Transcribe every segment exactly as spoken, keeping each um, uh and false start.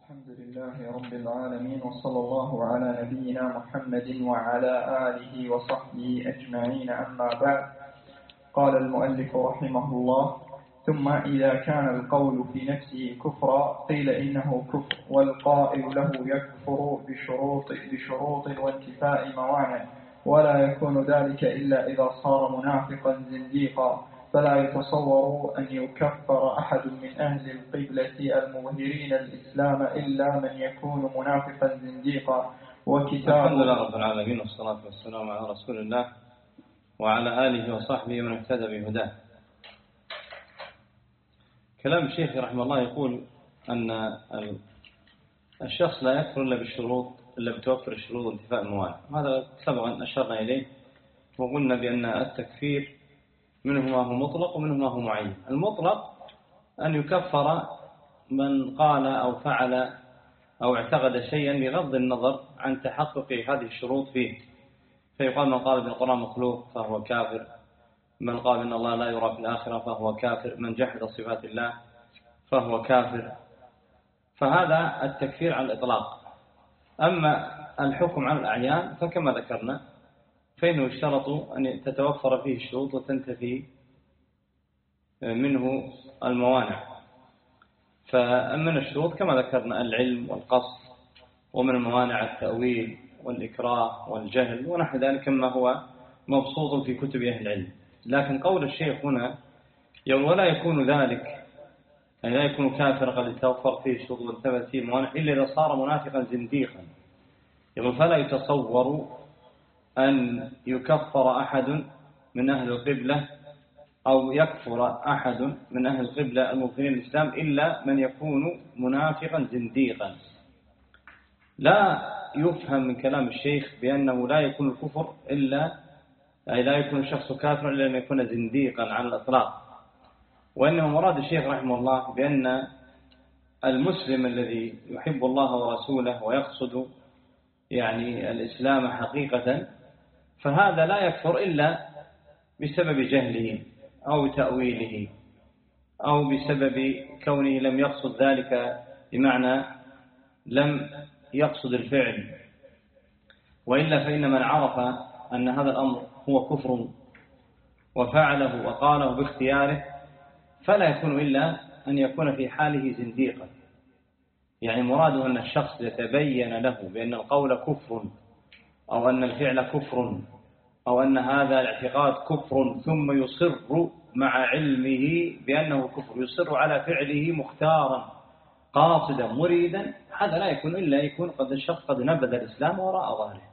الحمد لله رب العالمين، وصلى الله على نبينا محمد وعلى آله وصحبه أجمعين، أما بعد. قال المؤلف رحمه الله: ثم إذا كان القول في نفسه كفرا قيل إنه كفر، والقائل له يكفر بشروط, بشروط وانتفاء موانع، ولا يكون ذلك إلا إذا صار منافقا زنديقا، فلا يتصور أن يكفر أحد من أهل القبلة المظهرين الإسلام إلا من يكون منافقا زنديقا. وكتاب الحمد لله رب العالمين، والصلاة والسلام على رسول الله وعلى آله وصحبه من اهتدى بهداه. كلام الشيخ رحمه الله يقول أن الشخص لا يكفر إلا بالشروط، إلا بتوفر الشروط وانتفاء الموانع. هذا سبق أن أشرنا إليه وقلنا بأن التكفير منه ما هو مطلق ومنه ما هو معين. المطلق أن يكفر من قال أو فعل أو اعتقد شيئا بغض النظر عن تحقق هذه الشروط فيه، فيقال من قال بالقرآن مخلوق فهو كافر، من قال إن الله لا يرى في الآخرة فهو كافر، من جحد صفات الله فهو كافر. فهذا التكفير على الإطلاق. أما الحكم على الأعيان فكما ذكرنا فإنه يشترط أن تتوفر فيه الشروط وتنتفي منه الموانع. فمن الشروط كما ذكرنا العلم والقصد، ومن الموانع التأويل والإكراه والجهل ونحو ذلك مما هو مبسوط في كتب أهل العلم. لكن قول الشيخ هنا يقول ولا يكون ذلك، يعني لا يكون كافرا قد توفر فيه الشروط وانتفت فيه الموانع إلا إذا صار منافقا زنديقا. يقول فلا يتصور أن يكفر أحد من أهل القبلة أو يكفر أحد من أهل القبلة المظهرين الإسلام إلا من يكون منافقا زنديقا. لا يفهم من كلام الشيخ بأنه لا يكون الكفر إلا أي لا يكون الشخص كافرا إلا أن يكون زنديقا على الإطلاق، وإنه مراد الشيخ رحمه الله بأن المسلم الذي يحب الله ورسوله ويقصد يعني الإسلام حقيقة فهذا لا يكفر إلا بسبب جهله أو تأويله أو بسبب كونه لم يقصد ذلك، بمعنى لم يقصد الفعل. وإلا فإن من عرف أن هذا الأمر هو كفر وفعله وقاله باختياره فلا يكون إلا أن يكون في حاله زنديقا. يعني مراده أن الشخص يتبين له بأن القول كفر أو أن الفعل كفر أو أن هذا الاعتقاد كفر، ثم يصر مع علمه بأنه كفر، يصر على فعله مختارا قاصدا مريدا، هذا لا يكون إلا يكون قد الشخص قد نبذ الإسلام وراء ظهره.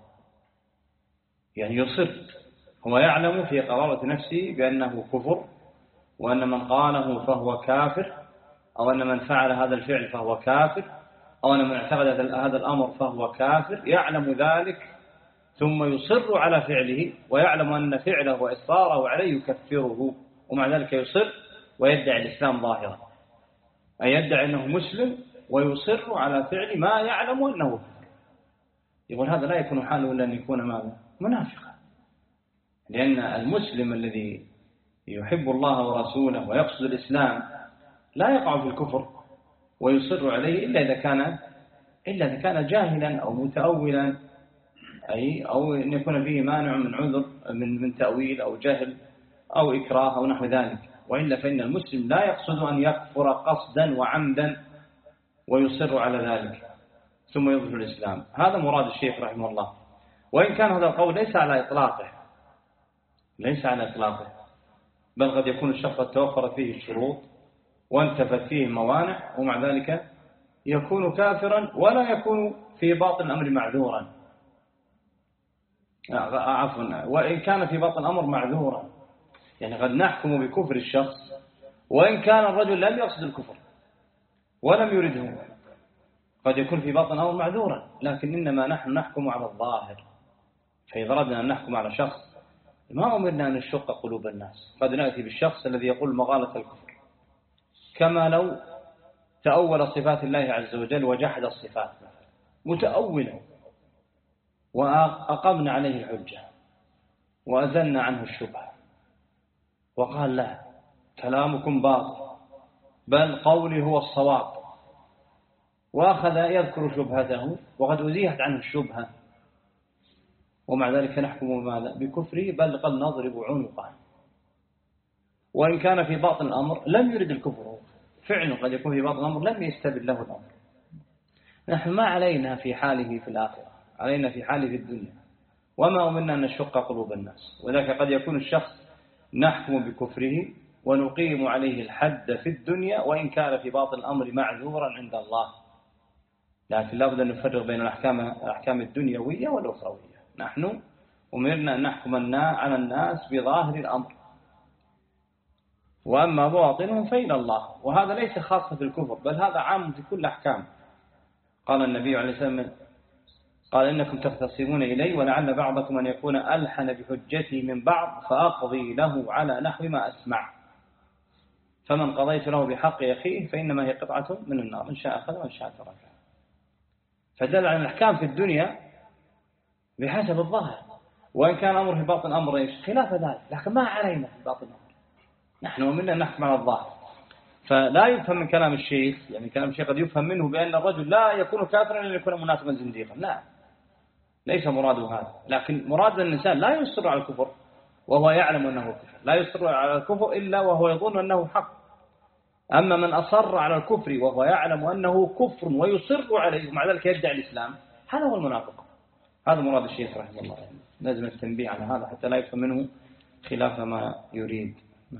يعني يصر، هو يعلم في قرارة نفسه بأنه كفر، وأن من قاله فهو كافر، أو أن من فعل هذا الفعل فهو كافر، أو أن من اعتقد هذا الأمر فهو كافر، يعلم ذلك ثم يصر على فعله، ويعلم أن فعله وإصراره عليه يكفره، ومع ذلك يصر ويدعي الإسلام ظاهرا، أي يدعي أنه مسلم ويصر على فعل ما يعلم أنه كفر. يقول هذا لا يكون حاله إلا أن يكون ماذا؟ منافقا. لأن المسلم الذي يحب الله ورسوله ويقصد الإسلام لا يقع في الكفر ويصر عليه إلا إذا كان إلا إذا كان جاهلا أو متأولا، أي أو أن يكون فيه مانع من عذر من من تأويل أو جهل أو إكراه أو نحو ذلك. وإلا فإن المسلم لا يقصد أن يكفر قصدا وعمدا ويصر على ذلك ثم يظهر الإسلام. هذا مراد الشيخ رحمه الله. وإن كان هذا القول ليس على إطلاقه ليس على إطلاقه بل قد يكون الشخص قد توفرت فيه الشروط وانتفت فيه الموانع، ومع ذلك يكون كافرا ولا يكون في باطن الأمر معذورا. عفوا، وإن كان في باطن الأمر معذورا، يعني قد نحكم بكفر الشخص وإن كان الرجل لم يقصد الكفر ولم يرده، قد يكون في باطن الأمر معذورا، لكن إنما نحن نحكم على الظاهر. فإذا أردنا أن نحكم على شخص ما أمرنا أن نشق قلوب الناس، قد نأتي بالشخص الذي يقول مغالة الكفر، كما لو تأول صفات الله عز وجل وجحد الصفات متأولا، وأقمنا عليه الحجة وأزلنا عنه الشبهة وقال لا كلامكم باطل بل قولي هو الصواب، وأخذ يذكر شبهته وقد أزيحت عنه الشبهة، ومع ذلك نحكم بماذا؟ بكفره، بل قد نضرب عنقه، وإن كان في باطن الأمر لم يرد الكفر، فعلا قد يكون في باطن الأمر لم يستبد له الأمر. نحن ما علينا في حاله في الآخرة، علينا في حاله في الدنيا، وما أمرنا أن نشق قلوب الناس. وذلك قد يكون الشخص نحكم بكفره ونقيم عليه الحد في الدنيا، وإن كان في باطن الأمر معذورا عند الله، لكن لا بد أن نفرق بين الأحكام الأحكام الدنيوية والأخروية. نحن أمرنا أن نحكم على الناس بظاهر الأمر، وأما باطنهم فإلى الله، وهذا ليس خاصة في الكفر، بل هذا عام في كل أحكام. قال النبي عليه الصلاة والسلام قال إنكم تختصمون إلي ولعل بعضكم أن يكون ألحن بحجته من بعض فأقضي له على نحو ما أسمع، فمن قضيت له بحق أخيه فإنما هي قطعة من النار، إن شاء أخذ وإن شاء ترك. فدل على الأحكام في الدنيا بحسب الظاهر، وإن كان أمر في باطن أمر خلاف ذلك، لكن ما علينا في باطن أمر، نحن ومنا نحكم على الظاهر. فلا يفهم من كلام الشيخ، يعني كلام الشيخ قد يفهم منه بأن الرجل لا يكون كافرا إلا يكون منافقا زنديقا، لا، ليس مراده هذا، لكن مراد الإنسان لا يصر على الكفر وهو يعلم أنه كفر، لا يصر على الكفر إلا وهو يظن أنه حق. أما من أصر على الكفر وهو يعلم أنه كفر ويصر عليه ومع ذلك يدعي الإسلام، هذا هو المنافق. هذا مراد الشيخ رحمه الله، يعني لازم التنبيه على هذا حتى لا يفهم منه خلاف ما يريد.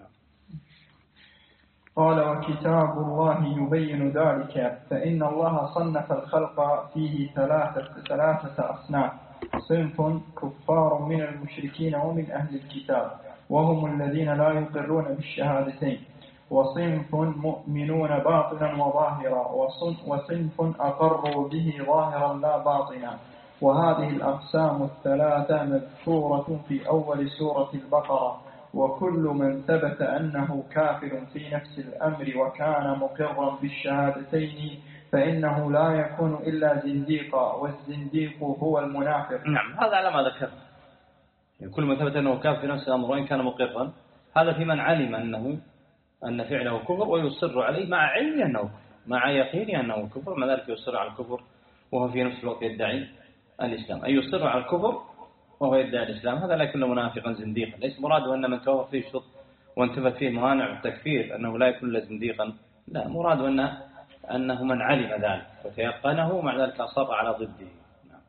قال وكتاب الله يبين ذلك، فإن الله صنف الخلق فيه ثلاثة, ثلاثة أصناف: صنف كفار من المشركين ومن أهل الكتاب وهم الذين لا يقرون بالشهادتين، وصنف مؤمنون باطنا وظاهرا، وصنف أقروا به ظاهرا لا باطنا. وهذه الأقسام الثلاثة مذكورة في أول سورة البقرة، وكل من ثبت أنه كافر في نفس الأمر وكان مقرا بالشهادتين فإنه لا يكون إلا زنديقا، والزنديق هو المنافق. نعم، هذا على ما ذكر، يعني كل من ثبت أنه كافر في نفس الأمر وإن كان مقرا، هذا في من علم أنه أن فعله كفر ويصر عليه مع علم أنه كفر، مع يقين أنه كفر، مع ذلك يصر على الكفر وهو في نفس الوقت يدعي الإسلام. أي يصر على الكفر وهو يدعي الإسلام، هذا لا يكون منافقا زنديقا. ليس مراده أن من توفر فيه شرط وانتفت فيه موانع التكفير أنه لا يكون إلا زنديقا، لا، مراده أنه, أنه من علم ذلك وتيقنه ومع ذلك أصر على ضده. نعم.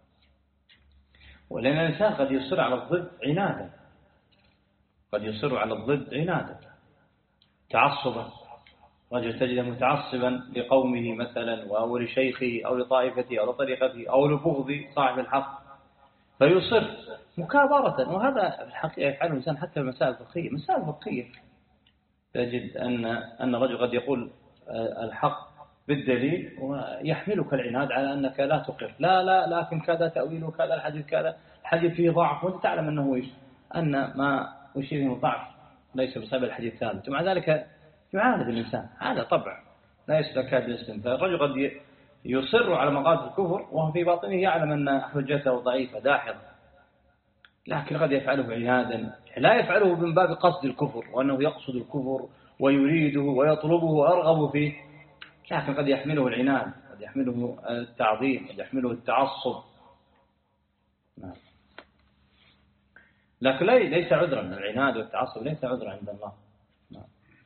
ولأن الإنسان قد يصر على الضد عنادا، قد يصر على الضد عنادا تعصبا. رجل تجده متعصبا لقومه مثلا أو لشيخه أو لطائفته أو لطريقته أو لبغض صاحب الحق فيصر مكابرة، وهذا في الحقيقة يفعله الإنسان حتى في المسائل الفقهية. مسائل فقهية تجد أن أن الرجل قد يقول الحق بالدليل ويحملك العناد على أنك لا تقر، لا لا لكن كذا تأويل وكذا الحديث كذا الحديث فيه ضعف، وأنت تعلم أنه إيش أن ما يشير من ضعف ليس بسبب الحديث ثابت، ومع ذلك يعاند الإنسان. هذا طبع لا يسلك هذا الاسم. فالرجل قد يصر على مقاصد الكفر وهو في باطنه يعلم أن حجته ضعيفة داحضة، لكن قد يفعله عنادا، لا يفعله من باب قصد الكفر وأنه يقصد الكفر ويريده ويطلبه ويرغب فيه، لكن قد يحمله العناد، قد يحمله التعظيم، قد يحمله التعصب. نعم. لكن ليس عذرا، العناد والتعصب ليس عذرا عند الله. نعم.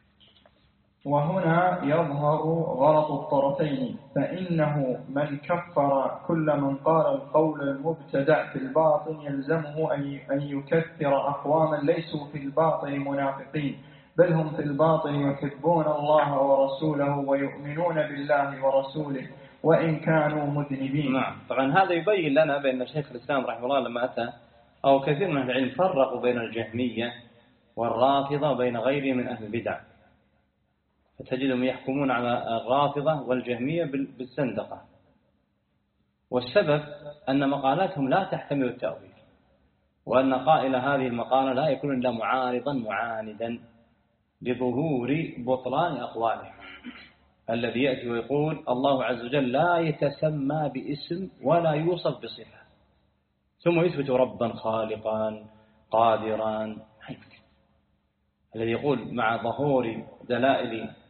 وهنا يظهر غلط الطرفين، فإنه من كفر كل من قال القول المبتدع في الباطن يلزمه أن يكفر أقواما ليسوا في الباطن منافقين، بل هم في الباطن يحبون الله ورسوله ويؤمنون بالله ورسوله وإن كانوا مذنبين. نعم. طبعا هذا يبين لنا بأن شيخ الإسلام رحمه الله لما أتى أو كثير من العلم فرقوا بين الجهمية والرافضة وبين غيرهم من أهل البدع، فتجدهم يحكمون على الرافضة والجهمية بالزندقة، والسبب أن مقالاتهم لا تحتمل التأويل، وأن قائل هذه المقالة لا يكون إلا معارضا معاندا لظهور بطلان أقواله. الذي يأتي ويقول الله عز وجل لا يتسمى باسم ولا يوصف بصفة، ثم يثبت ربا خالقا قادرا، الذي يقول مع ظهور دلائل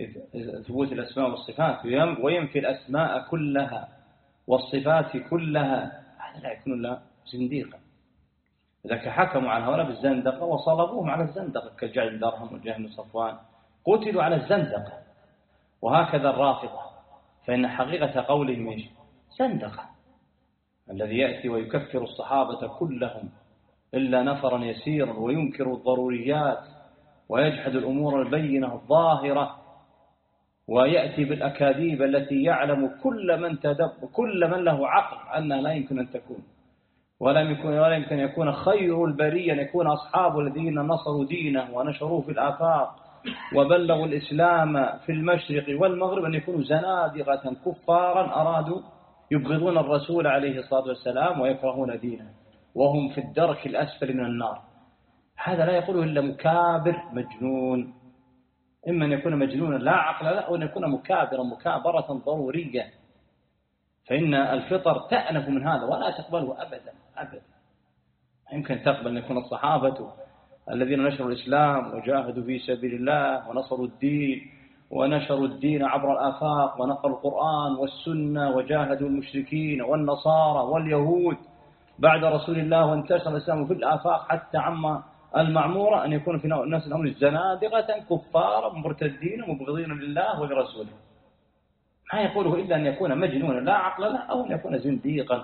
ثبوت الأسماء والصفات وينفي الأسماء كلها والصفات كلها، هذا لا يكون إلا زنديقا. إذا حكموا على هؤلاء بالزندقة وصلبوهم على الزندقة كالجعد بن درهم والجهم بن صفوان قتلوا على الزندقة. وهكذا الرافضة، فإن حقيقة قولهم إيش؟ زندقة. الذي يأتي ويكفر الصحابة كلهم إلا نفرا يسيرا وينكر الضروريات ويجحد الأمور البينة الظاهرة ويأتي بالأكاذيب التي يعلم كل من تدب كل من له عقل أنها لا يمكن أن تكون، ولا يمكن ولا يمكن أن يكون خير البرية، أن يكون أصحاب الذين نصروا دينه ونشروه في الآفاق وبلغوا الإسلام في المشرق والمغرب أن يكونوا زنادقة كفارا أرادوا يبغضون الرسول عليه الصلاة والسلام ويكرهون دينه وهم في الدرك الأسفل من النار. هذا لا يقوله إلا مكابر مجنون، إما أن يكون مجنونا لا عقل له أو أن يكون مكابرا مكابرة ضرورية. فإن الفطر تأنف من هذا ولا تقبله أبدا أبدا. يمكن تقبل أن يكون الصحابة الذين نشروا الإسلام وجاهدوا في سبيل الله ونصروا الدين ونشروا الدين عبر الآفاق ونقلوا القرآن والسنة وجاهدوا المشركين والنصارى واليهود بعد رسول الله وانتشر الإسلام في الآفاق حتى عم المعمورة، أن يكون في الناس الأمر زنادقة كفارا مرتدين مبغضين لله ولرسوله. ما يقوله إلا أن يكون مجنونا لا عقل له أو أن يكون زنديقا.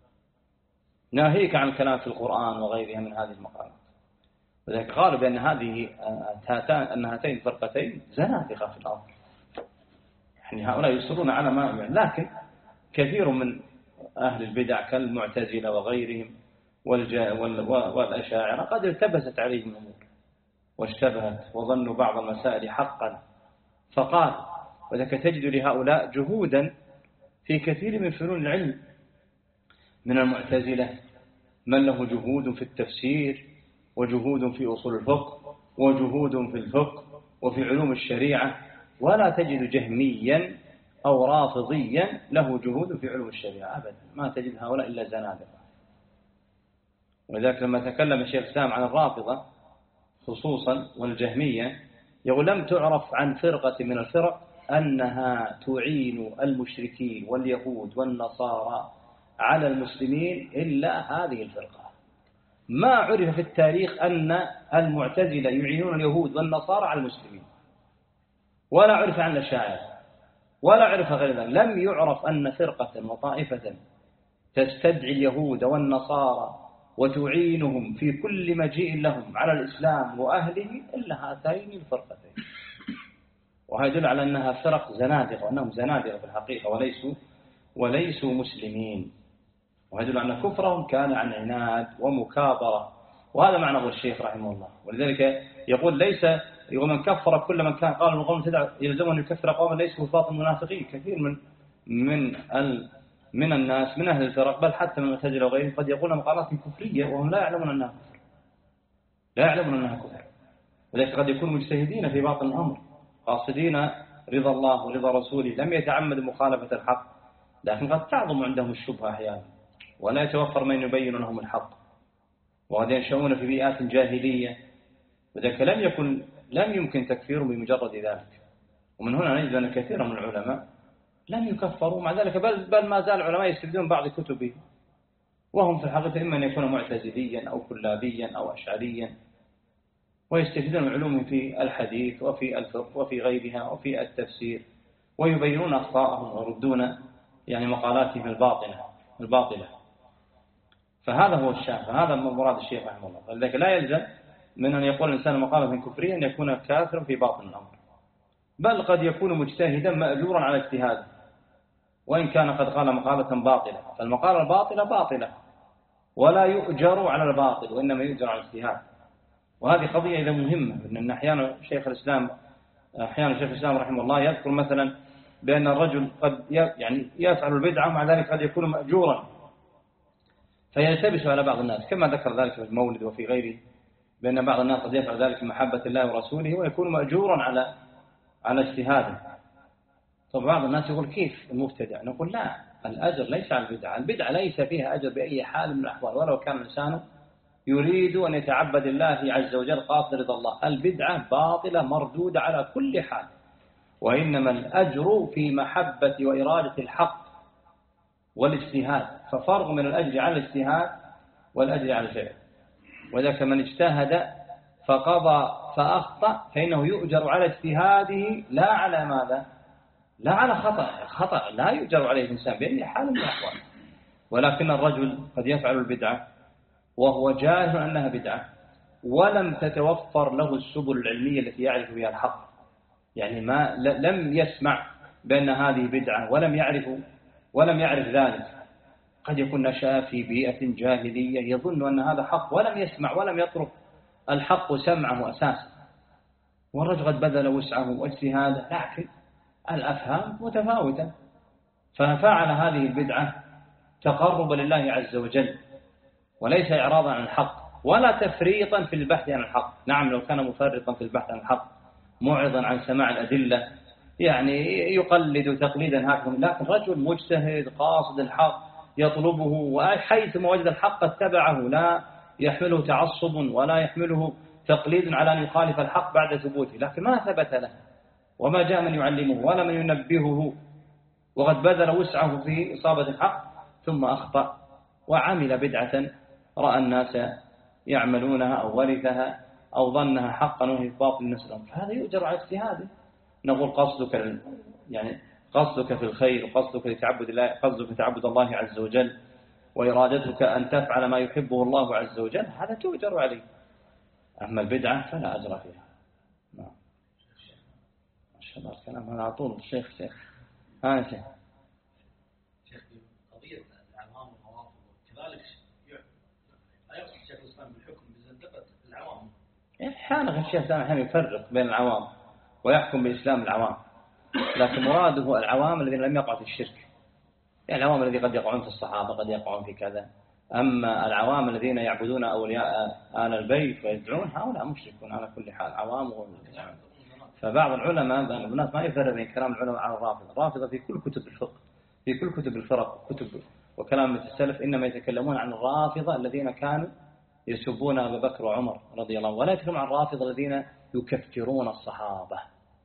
ناهيك عن الكلام في القرآن وغيرها من هذه المقالات. وذلك قالوا بأن هذه أن هاتين الفرقتين زنادقة في الأرض. يعني هؤلاء يصرون على ما يعني، لكن كثير من أهل البدع كالمعتزلة وغيرهم والأشاعرة قد التبست عليهم الأمور واشتبهت وظنوا بعض المسائل حقا فقال. وذلك تجد لهؤلاء جهودا في كثير من فنون العلم. من المعتزلة من له جهود في التفسير وجهود في أصول الفقه وجهود في الفقه وفي علوم الشريعة، ولا تجد جهميا أو رافضيا له جهود في علوم الشريعة أبدا. ما تجد هؤلاء إلا زنادقة. ولذلك لما تكلم الشيخ الإسلام عن الرافضة خصوصا والجهمية يقول لم تعرف عن فرقة من الفرق أنها تعين المشركين واليهود والنصارى على المسلمين إلا هذه الفرقة. ما عرف في التاريخ أن المعتزلة يعينون اليهود والنصارى على المسلمين، ولا عرف عن الأشاعرة ولا عرف غير ذلك. لم يعرف أن فرقة وطائفة تستدعي اليهود والنصارى وتعينهم في كل مجيء لهم على الإسلام وأهله إلا هاتين الفرقتين. وهذا يدل على أنها فرق زنادقة وأنهم زنادقة في الحقيقة وليسوا وليسوا مسلمين. وهذا يدل على أن كفرهم كان عن عناد ومكابرة. وهذا معنى قول الشيخ رحمه الله. ولذلك يقول ليس يقول من كفر كل من كان قال من قوم تدع يلزمه أن يكفر قوما ليسوا كفار المنافقين. كثير من من ال من الناس من أهل الفرق بل حتى من المعتزلة وغيرهم قد يقولون مقالات كفرية وهم لا يعلمون أنها كفر لا يعلمون أنها كفر. ولذلك قد يكونوا مجتهدين في باطن الأمر قاصدين رضا الله ورضا رسوله، لم يتعمدوا مخالفة الحق، لكن قد تعظم عندهم الشبهة أحيانا ولا يتوفر من يبين لهم الحق، وقد ينشؤون في بيئات جاهلية. وذلك لم يكن لم يمكن تكفيرهم بمجرد ذلك. ومن هنا نجد أن كثيرا من العلماء لم يكفروا مع ذلك، بل بل ما زال العلماء يستخدمون بعض كتبهم وهم في الحقيقة إما أن يكونوا معتزليا أو كلابيا أو أشعريا، ويستفيدون علومهم في الحديث وفي الفقه وفي غيرها وفي التفسير، ويبينون أخطاءهم ويردون يعني مقالاتهم الباطلة الباطلة. فهذا هو الشام، فهذا مراد الشيخ رحمه الله. فلذلك لا يلزم من أن يقول الإنسان مقالة كفرية أن يكون كافرا في باطن الأمر، بل قد يكون مجتهدا مأجورا على اجتهاده وإن كان قد قال مقالة باطلة. فالمقالة الباطلة باطلة ولا يؤجر على الباطل وإنما يؤجر على الاجتهاد. وهذه قضية إذا مهمة، لأن أحيانا شيخ الإسلام أحيانا شيخ الإسلام رحمه الله يذكر مثلا بأن الرجل قد يعني يفعل البدعة ومع ذلك قد يكون مأجورا فيلتبس على بعض الناس، كما ذكر ذلك في المولد وفي غيره، بأن بعض الناس قد يفعل ذلك محبة الله ورسوله ويكون مأجورا على على اجتهاده. طب بعض الناس يقول كيف المبتدع؟ نقول لا، الأجر ليس على البدعة، البدعة ليس فيها أجر بأي حال من الأحوال ولو كان الإنسان يريد أن يتعبد الله عز وجل قاصد رضا الله. البدعة باطلة مردودة على كل حال، وإنما الأجر في محبة وإرادة الحق والاجتهاد، ففرق من الأجر على الاجتهاد والأجر على الفعل. وذاك من اجتهد فقضى فأخطأ فإنه يؤجر على اجتهاده لا على ماذا؟ لا على خطأ. خطأ لا يؤجر عليه الإنسان بأي حال من الأحوال. ولكن الرجل قد يفعل البدعة وهو جاهل أنها بدعة ولم تتوفر له السبل العلمية التي يعرف بها الحق، يعني ما لم يسمع بأن هذه بدعة ولم يعرف ولم يعرف ذلك. قد يكون نشأ في بيئة جاهلية يظن أن هذا حق ولم يسمع ولم يترك الحق سمعه أساسا، والرجل قد بذل وسعه واجتهاده لكن الأفهام متفاوتة، ففعل هذه البدعة تقرب لله عز وجل وليس إعراضا عن الحق ولا تفريطا في البحث عن الحق. نعم لو كان مفرطا في البحث عن الحق معرضا عن سماع الأدلة يعني يقلد تقليدا هكذا، لكن رجل مجتهد قاصد الحق يطلبه وحيثما وجد الحق اتبعه، لا يحمله تعصب ولا يحمله تقليد على أن يخالف الحق بعد ثبوته، لكن ما ثبت له وما جاء من يعلمه ولا من ينبهه، وقد بذل وسعه في إصابة الحق ثم أخطأ وعمل بدعة رأى الناس يعملونها أو ورثها أو ظنها حقا وهي باطل نسلهم، فهذا يؤجر على اجتهاده. نقول قصدك يعني قصدك في الخير وقصدك لتعبد الله، قصدك تعبد الله عز وجل وإرادتك أن تفعل ما يحبه الله عز وجل، هذا تؤجر عليه. أما البدعة فلا أجر فيها. نعم. ما شاء الله الكلام هذا على طول. الشيخ شيخ ها شيخ شيخ قضية العوام والروافض كذلك لا يقصد شيخ الإسلام بالحكم بزندقة العوام. أحيانا الشيخ الإسلام أحيانا يفرق بين العوام ويحكم بإسلام العوام، لكن مراده العوام الذين لم يقعوا في الشرك، يعني العوام الذين قد يقعون في الصحابة قد يقعون في كذا. أما العوام الذين يعبدون أولياء آل البيت ويدعون هؤلاء مشركون على كل حال عوام. فبعض العلماء الناس ما يفرق بين كلام العلماء على الرافضة. الرافضة في كل كتب الفقه في كل كتب الفرق كتب وكلام السلف إنما يتكلمون عن الرافضة الذين كانوا يسبون أبا بكر وعمر رضي الله عنهم، ولا يتكلمون عن الرافضة الذين يكفرون الصحابة.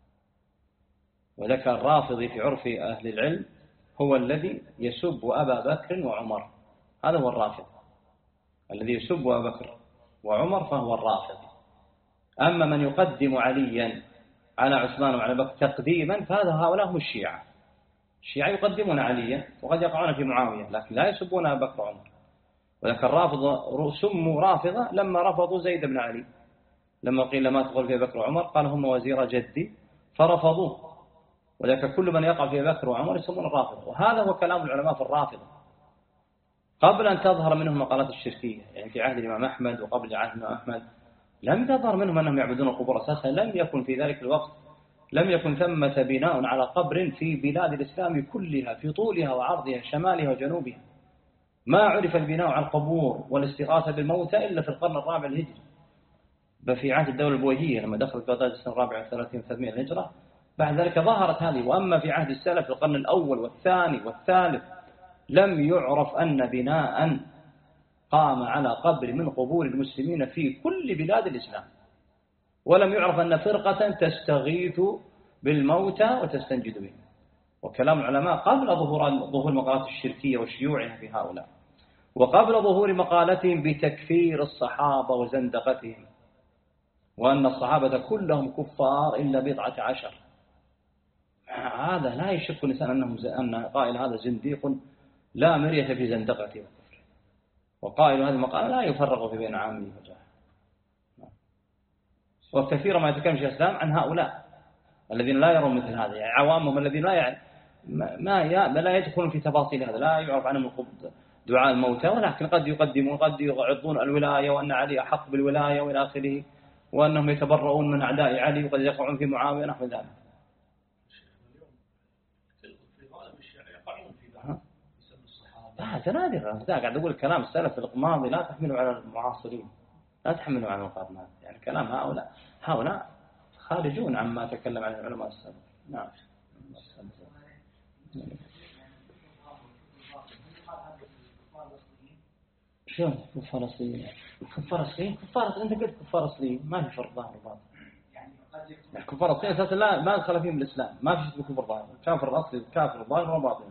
وذكر الرافضي في عرف أهل العلم هو الذي يسب أبا بكر وعمر، هذا هو الرافض الذي يسب أبا بكر وعمر فهو الرافض. أما من يقدم عليا على عثمان وعلى بكر تقديما فهذا هؤلاء هم الشيعة. الشيعة يقدمون عليا وقد يقعون في معاوية لكن لا يسبون أبا بكر وعمر. وذكر الرافض سموا رافضة لما رفضوا زيد بن علي، لما قيل ما تقول في بكر وعمر قال هم وزير جدي فرفضوه. وذلك كل من يقع في بكر وعمر يسمون الرافضة، وهذا هو كلام العلماء في الرافضة قبل أن تظهر منهم مقالات الشركية. يعني في عهد الإمام أحمد وقبل عهد الإمام أحمد لم تظهر منهم أنهم يعبدون القبور أساسا، لم يكن في ذلك الوقت لم يكن ثمة بناء على قبر في بلاد الإسلام كلها في طولها وعرضها شمالها وجنوبها. ما عرف البناء على القبور والاستغاثة بالموتى إلا في القرن الرابع الهجري، بل في عهد الدولة البويهية لما دخلت بغداد السنة الرابعة ثلاثين وثلاثمائة الهجرة، بعد ذلك ظهرت هذه. وأما في عهد السلف في القرن الأول والثاني والثالث لم يعرف أن بناء قام على قبر من قبور المسلمين في كل بلاد الإسلام، ولم يعرف أن فرقة تستغيث بالموتى وتستنجد بهم. وكلام العلماء قبل ظهور ظهور مقالات الشركية وشيوعها في هؤلاء، وقبل ظهور مقالتهم بتكفير الصحابة وزندقتهم وأن الصحابة كلهم كفار إلا بضعة عشر. هذا لا يشك الإنسان أنه أن قائل هذا زنديق لا مرية في زندقته وكفره، وقائل هذه المقالة لا يفرق في بين عامه وجاهل. وكثيرا ما يتكلم شيخ الإسلام عن هؤلاء الذين لا يرون مثل هذا، يعني عوامهم الذين لا يعني ما لا يدخلون في تفاصيل هذا، لا يعرف عنهم دعاء الموتى، ولكن قد يقدمون قد يعطون الولاية وأن علي أحق بالولاية وإلى آخره، وأنهم يتبرؤون من أعداء علي وقد يقعون في معاوية نحو ذلك. هذا نادر. هذا قاعد أقول كلام السلف الماضي لا تحمله على المعاصرين، لا تحمله على المقارنات. يعني كلام هؤلاء هؤلاء خارجون عما تكلم عن العلماء السلف. نعم. شو كفار أصليين؟ كفار أصليين كفار أنت قلت كفار أصليين ما في فرق ظاهر وباطن. يعني قد الكفار الأصليين أساسا لا ما دخل فيهم الإسلام، ما في شيء كفر ظاهر، الكافر الأصلي الكافر الظاهر وباطن.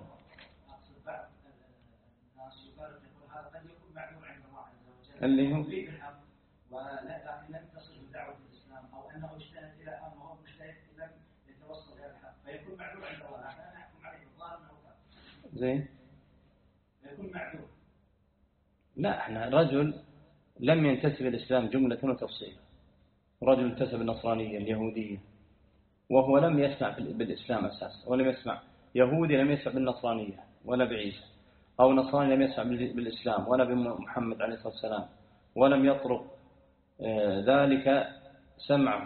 اللي هو ولكن لم تصل دعوة الإسلام أو أنه اجتهد إلى أمر هو مجتهد لم يتوصل إلى الحق فيكون معذور عند الله، لكن أنا أحكم عليه بالظاهر أنه كافر. زين. يكون معذور. لا احنا رجل لم ينتسب الإسلام جملة وتفصيلا، رجل انتسب النصرانية اليهودية وهو لم يسمع بالإسلام أساسا، ولم يسمع يهودي لم يسمع بالنصرانية ولا بعيسى، أو نصراني لم يسمع بالإسلام ولا بمحمد عليه الصلاة والسلام، ولم يطرق ذلك سمعه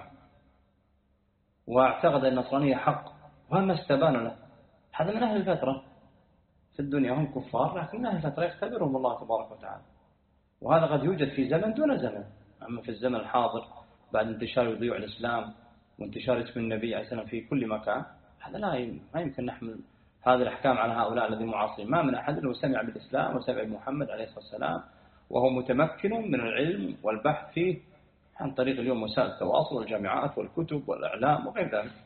واعتقد النصرانية حق وما استبان له، هذا من أهل الفترة في الدنيا، هم كفار لكن من أهل الفترة يختبرهم الله تبارك وتعالى، وهذا قد يوجد في زمن دون زمن. أما في الزمن الحاضر بعد انتشار وضيوع الإسلام وانتشار اسم النبي عليه السلام في كل مكان، هذا لا ما يمكن نحمل هذه الأحكام على هؤلاء الذين معاصرين. ما من أحد لو سمع بالإسلام وسمع بمحمد عليه الصلاة والسلام وهو متمكن من العلم والبحث فيه عن طريق اليوم وسائل التواصل والجامعات والكتب والإعلام وغير ذلك.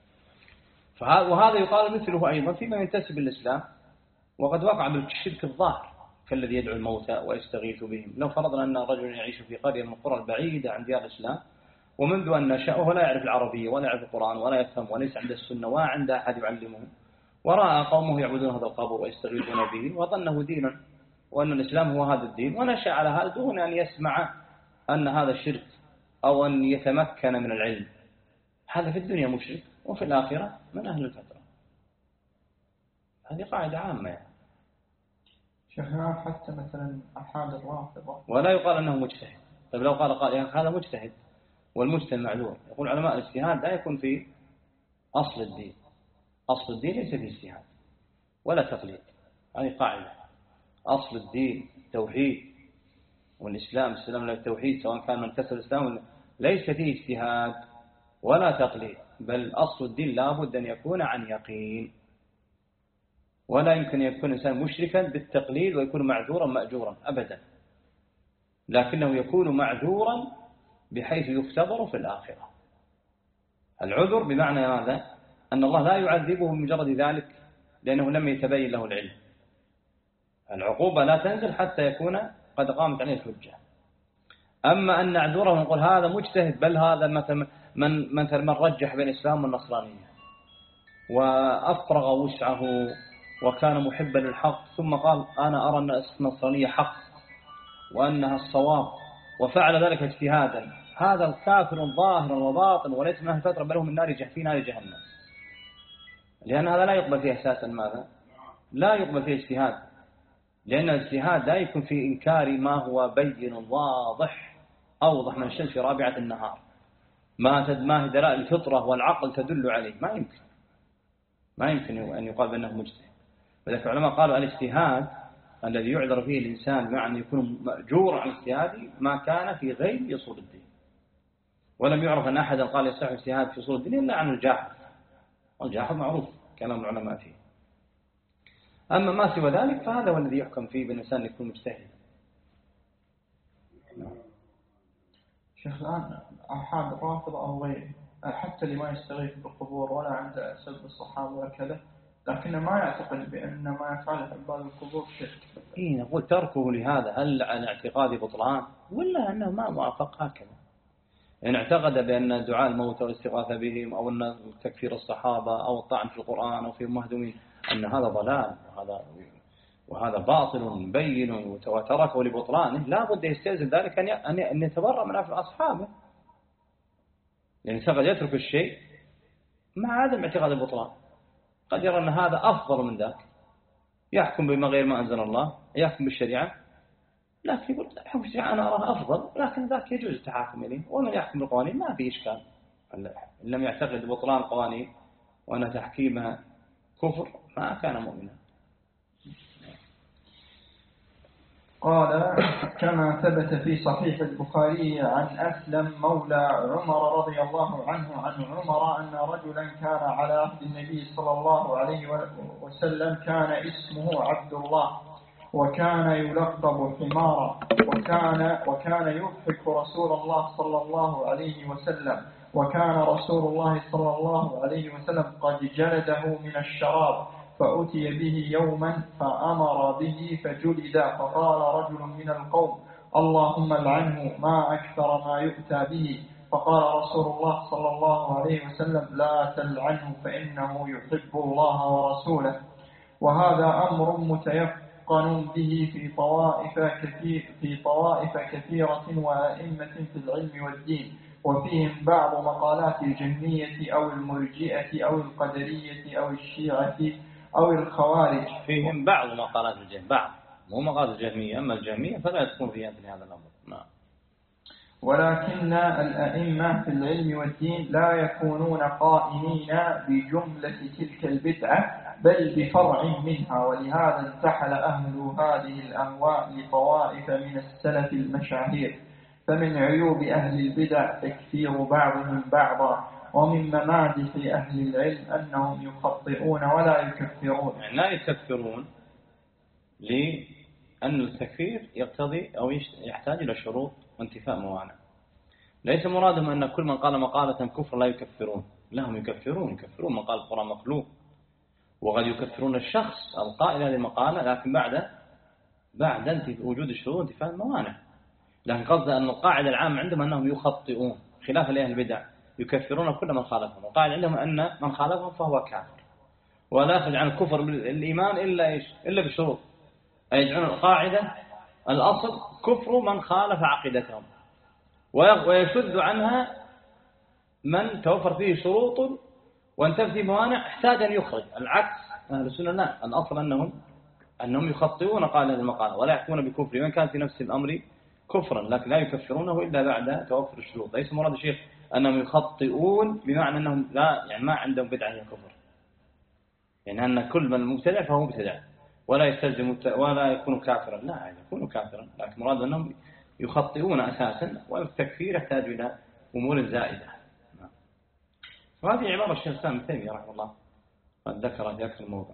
وهذا يقال مثله أيضا فيما ينتسب للإسلام وقد وقع بالشرك الظاهر كالذي يدعو الموتى ويستغيث بهم. لو فرضنا أن رجل يعيش في قرية من القرى البعيدة عن ديار الإسلام ومنذ أن نشأ وهو لا يعرف العربية ولا يعرف القرآن ولا يفهم وليس عنده السنة ولا عنده أحد يعلمه، ورأى قومه يعبدون هذا القبر ويستغيثون به وظنه دينا وأن الإسلام هو هذا الدين، ونشأ على هذا دون أن يسمع أن هذا الشرك أو أن يتمكن من العلم، هذا في الدنيا مشرك وفي الآخرة من أهل الفترة. هذه قاعدة عامة يعني. شيخنا حتى مثلا أحد الرافضة ولا يقال أنه مجتهد. طيب لو قال قال هذا مجتهد والمجتهد معذور، يقول علماء الاجتهاد لا يكون في أصل الدين، أصل الدين ليس في اجتهاد ولا تقليد، هذه قاعدة. أصل الدين توحيد، والإسلام السلام للتوحيد سواء كان من كسر الإسلام ليس فيه اجتهاد ولا تقليد، بل أصل الدين لا بد أن يكون عن يقين، ولا يمكن أن يكون إنسان مشركا بالتقليد ويكون معذورا مأجورا أبدا، لكنه يكون معذورا بحيث يختبر في الآخرة. العذر بمعنى ماذا؟ أن الله لا يعذبه بمجرد ذلك لأنه لم يتبين له العلم، العقوبة لا تنزل حتى يكون قد قامت عليه الحجة. أما أن نعذره ونقول هذا مجتهد، بل هذا مثلا من مثل من رجح بين الإسلام والنصرانية وأفرغ وسعه وكان محبا للحق ثم قال أنا أرى أن النصرانية حق وأنها الصواب وفعل ذلك اجتهادا، هذا الكافر ظاهرا وباطن وليس من أهل الفترة بل هو من نار في نار جهنم، لأن هذا لا يقبل فيه أساسا ماذا؟ لا يقبل فيه اجتهاد، لأن الاجتهاد لا يكون في إنكار ما هو بين واضح أوضح من الشمس في رابعة النهار، ما ما هي دلائل الفطرة والعقل تدل عليه، ما يمكن ما يمكن أن يقال بأنه مجتهد. ولذلك العلماء قالوا الاجتهاد الذي يعذر فيه الإنسان مع أن يكون مأجور عن اجتهاده ما كان في غير أصول الدين، ولم يعرف أن أحدا قال يصح اجتهاد في أصول الدين إلا عن الجاحظ، والجاحظ معروف كلام العلماء فيه. أما ما سوى ذلك فهذا هو الذي يحكم فيه بالإنسان يكون مجتهد. شيخ الآن أحد الرافضة أو غيره حتى اللي ما يستغيث بالقبور ولا عنده سب الصحابة ولا كذا، لكنه ما يعتقد بأن ما يفعله عباد القبور شرك. إيه نقول تركه لهذا هل عن اعتقاد بطلان ولا أنه ما موافق هكذا؟ إن اعتقد بأن دعاء الموتى والاستغاثة بهم أو أن تكفير الصحابة أو الطعن في القرآن أو في المهدومين أن هذا ضلال وهذا وهذا باطل بين وتركه لبطلانه، لا بد يستلزم ذلك أن أن يتبرأ من أصحابه، يعني قد يترك الشيء مع عدم اعتقاد البطلان، قد يرى أن هذا أفضل من ذاك، يحكم بما غير ما أنزل الله، يحكم بالشريعة، لكن يقول حكم الشريعة أنا أراه أفضل، لكن ذاك يجوز التحاكم إليه، ومن يحكم بالقوانين ما في إشكال، إن لم يعتقد بطلان قوانين وأن تحكيمها كفر ما كان مؤمنا. قال كما ثبت في صحيح البخاري عن أسلم مولى عمر رضي الله عنه عن عمر أن رجلا كان على عهد النبي صلى الله عليه وسلم كان اسمه عبد الله وكان يلقب حمارا وكان وكان يضحك رسول الله صلى الله عليه وسلم وكان رسول الله صلى الله عليه وسلم قد جلده من الشراب، فأتي به يوما فأمر به فجلد، فقال رجل من القوم: اللهم لعنه، ما أكثر ما يؤتى به. فقال رسول الله صلى الله عليه وسلم: لا تلعنه فإنه يحب الله ورسوله. وهذا أمر متيقن به في طوائف كثير في طوائف كثيرة وأئمة في العلم والدين، وفيهم بعض مقالات الجهمية أو المرجئة أو القدرية أو الشيعة أو الخوارج. فيهم بعض مقالات الجهمية، بعض مو مقالات الجهمية، أما الجهمية فلا تكون فيها في هذا الأمر. نعم. ولكن الأئمة في العلم والدين لا يكونون قائمين بجملة تلك البدعة بل بفرع منها، ولهذا انتحل أهل هذه الأهواء لطوائف من السلف المشاهير. فمن عيوب أهل البدع تكفير بعضهم بعضا، ومن ممادح أهل العلم أنهم يخطئون ولا يكفرون. يعني لا يكفرون لأن التكفير يقتضي أو يحتاج إلى شروط وانتفاء موانع. ليس مرادهم أن كل من قال مقالة كفر لا يكفرون، لهم يكفرون يكفرون من قال القرآن مخلوق، وقد يكفرون الشخص القائل هذه المقالة لكن بعد بعد وجود الشروط وانتفاء الموانع. لكن قصد أن القاعدة العامة عندهم أنهم يخطئون، خلاف لأهل البدع يكفرون كل من خالفهم. القاعدة عندهم أن من خالفهم فهو كافر، ولا يخرج عن الكفر بالإيمان إلا إيش إلا بشروط. أي يجعلون القاعدة الأصل كفر من خالف عقيدتهم، ويشد عنها من توفر فيه شروط وانتفى فيه موانع احتاج أن يخرج. العكس أهل السنة لا، الأصل أنهم أنهم يخطئون قال هذه المقالة ولا يحكمون بكفر من كان في نفس الأمر كفرا، لكن لا يكفرونه إلا بعد توفر الشروط. ليس مراد الشيخ أنهم يخطئون بمعنى أنهم لا يعني ما عندهم بدعة هي الكفر، يعني أن كل من مبتدع فهو مبتدع ولا يستلزم ولا يكون كافرا، لا يكون كافرا، لكن مراد أنهم يخطئون أساسا، والتكفير يحتاج إلى أمور زائدة. وهذه عبارة الشيخ الإسلام ابن تيمية رحمه الله قد ذكرها في أكثر الموضع.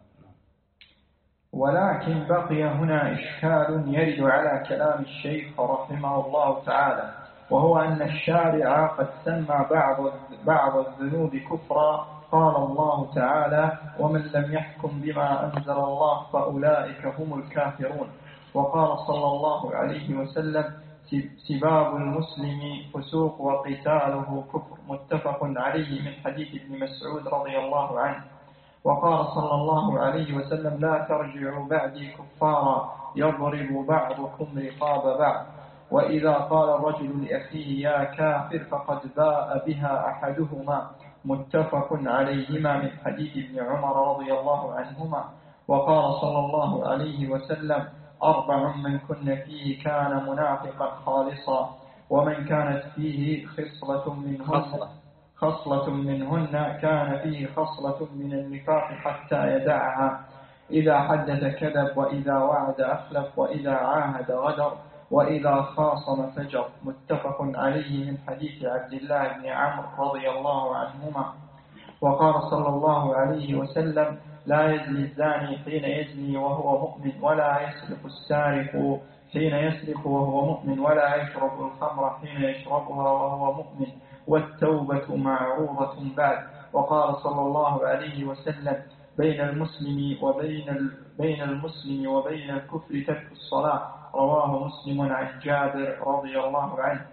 ولكن بقي هنا إشكال يرد على كلام الشيخ رحمه الله تعالى، وهو أن الشارع قد سمى بعض بعض الذنوب كفرا. قال الله تعالى: ومن لم يحكم بما أنزل الله فأولئك هم الكافرون. وقال صلى الله عليه وسلم: سباب المسلم فسوق وقتاله كفر، متفق عليه من حديث ابن مسعود رضي الله عنه. وقال صلى الله عليه وسلم: لا ترجعوا بعدي كفارا يضرب بعضكم رقاب بعض. وإذا قال الرجل لأخيه يا كافر فقد باء بها أحدهما، متفق عليهما من حديث ابن عمر رضي الله عنهما. وقال صلى الله عليه وسلم: أربع من كن فيه كان منافقا خالصا، ومن كانت فيه خصلة منهن خصلة منهن كان فيه خصلة من النفاق حتى يدعها. إذا حدث كذب، وإذا وعد أخلف، وإذا عاهد غدر، وإذا خاصم فجر، متفق عليه من حديث عبد الله بن عمرو رضي الله عنهما. وقال صلى الله عليه وسلم: لا يزني الزاني حين يزني وهو مؤمن، ولا يسرق السارق حين يسرق وهو مؤمن، ولا يشرب الخمر حين يشربها وهو مؤمن، والتوبة معروضة بعد. وقال صلى الله عليه وسلم: بين المسلم وبين بين المسلم وبين الكفر ترك الصلاة. رواه مسلم عن جابر رضي الله عنه.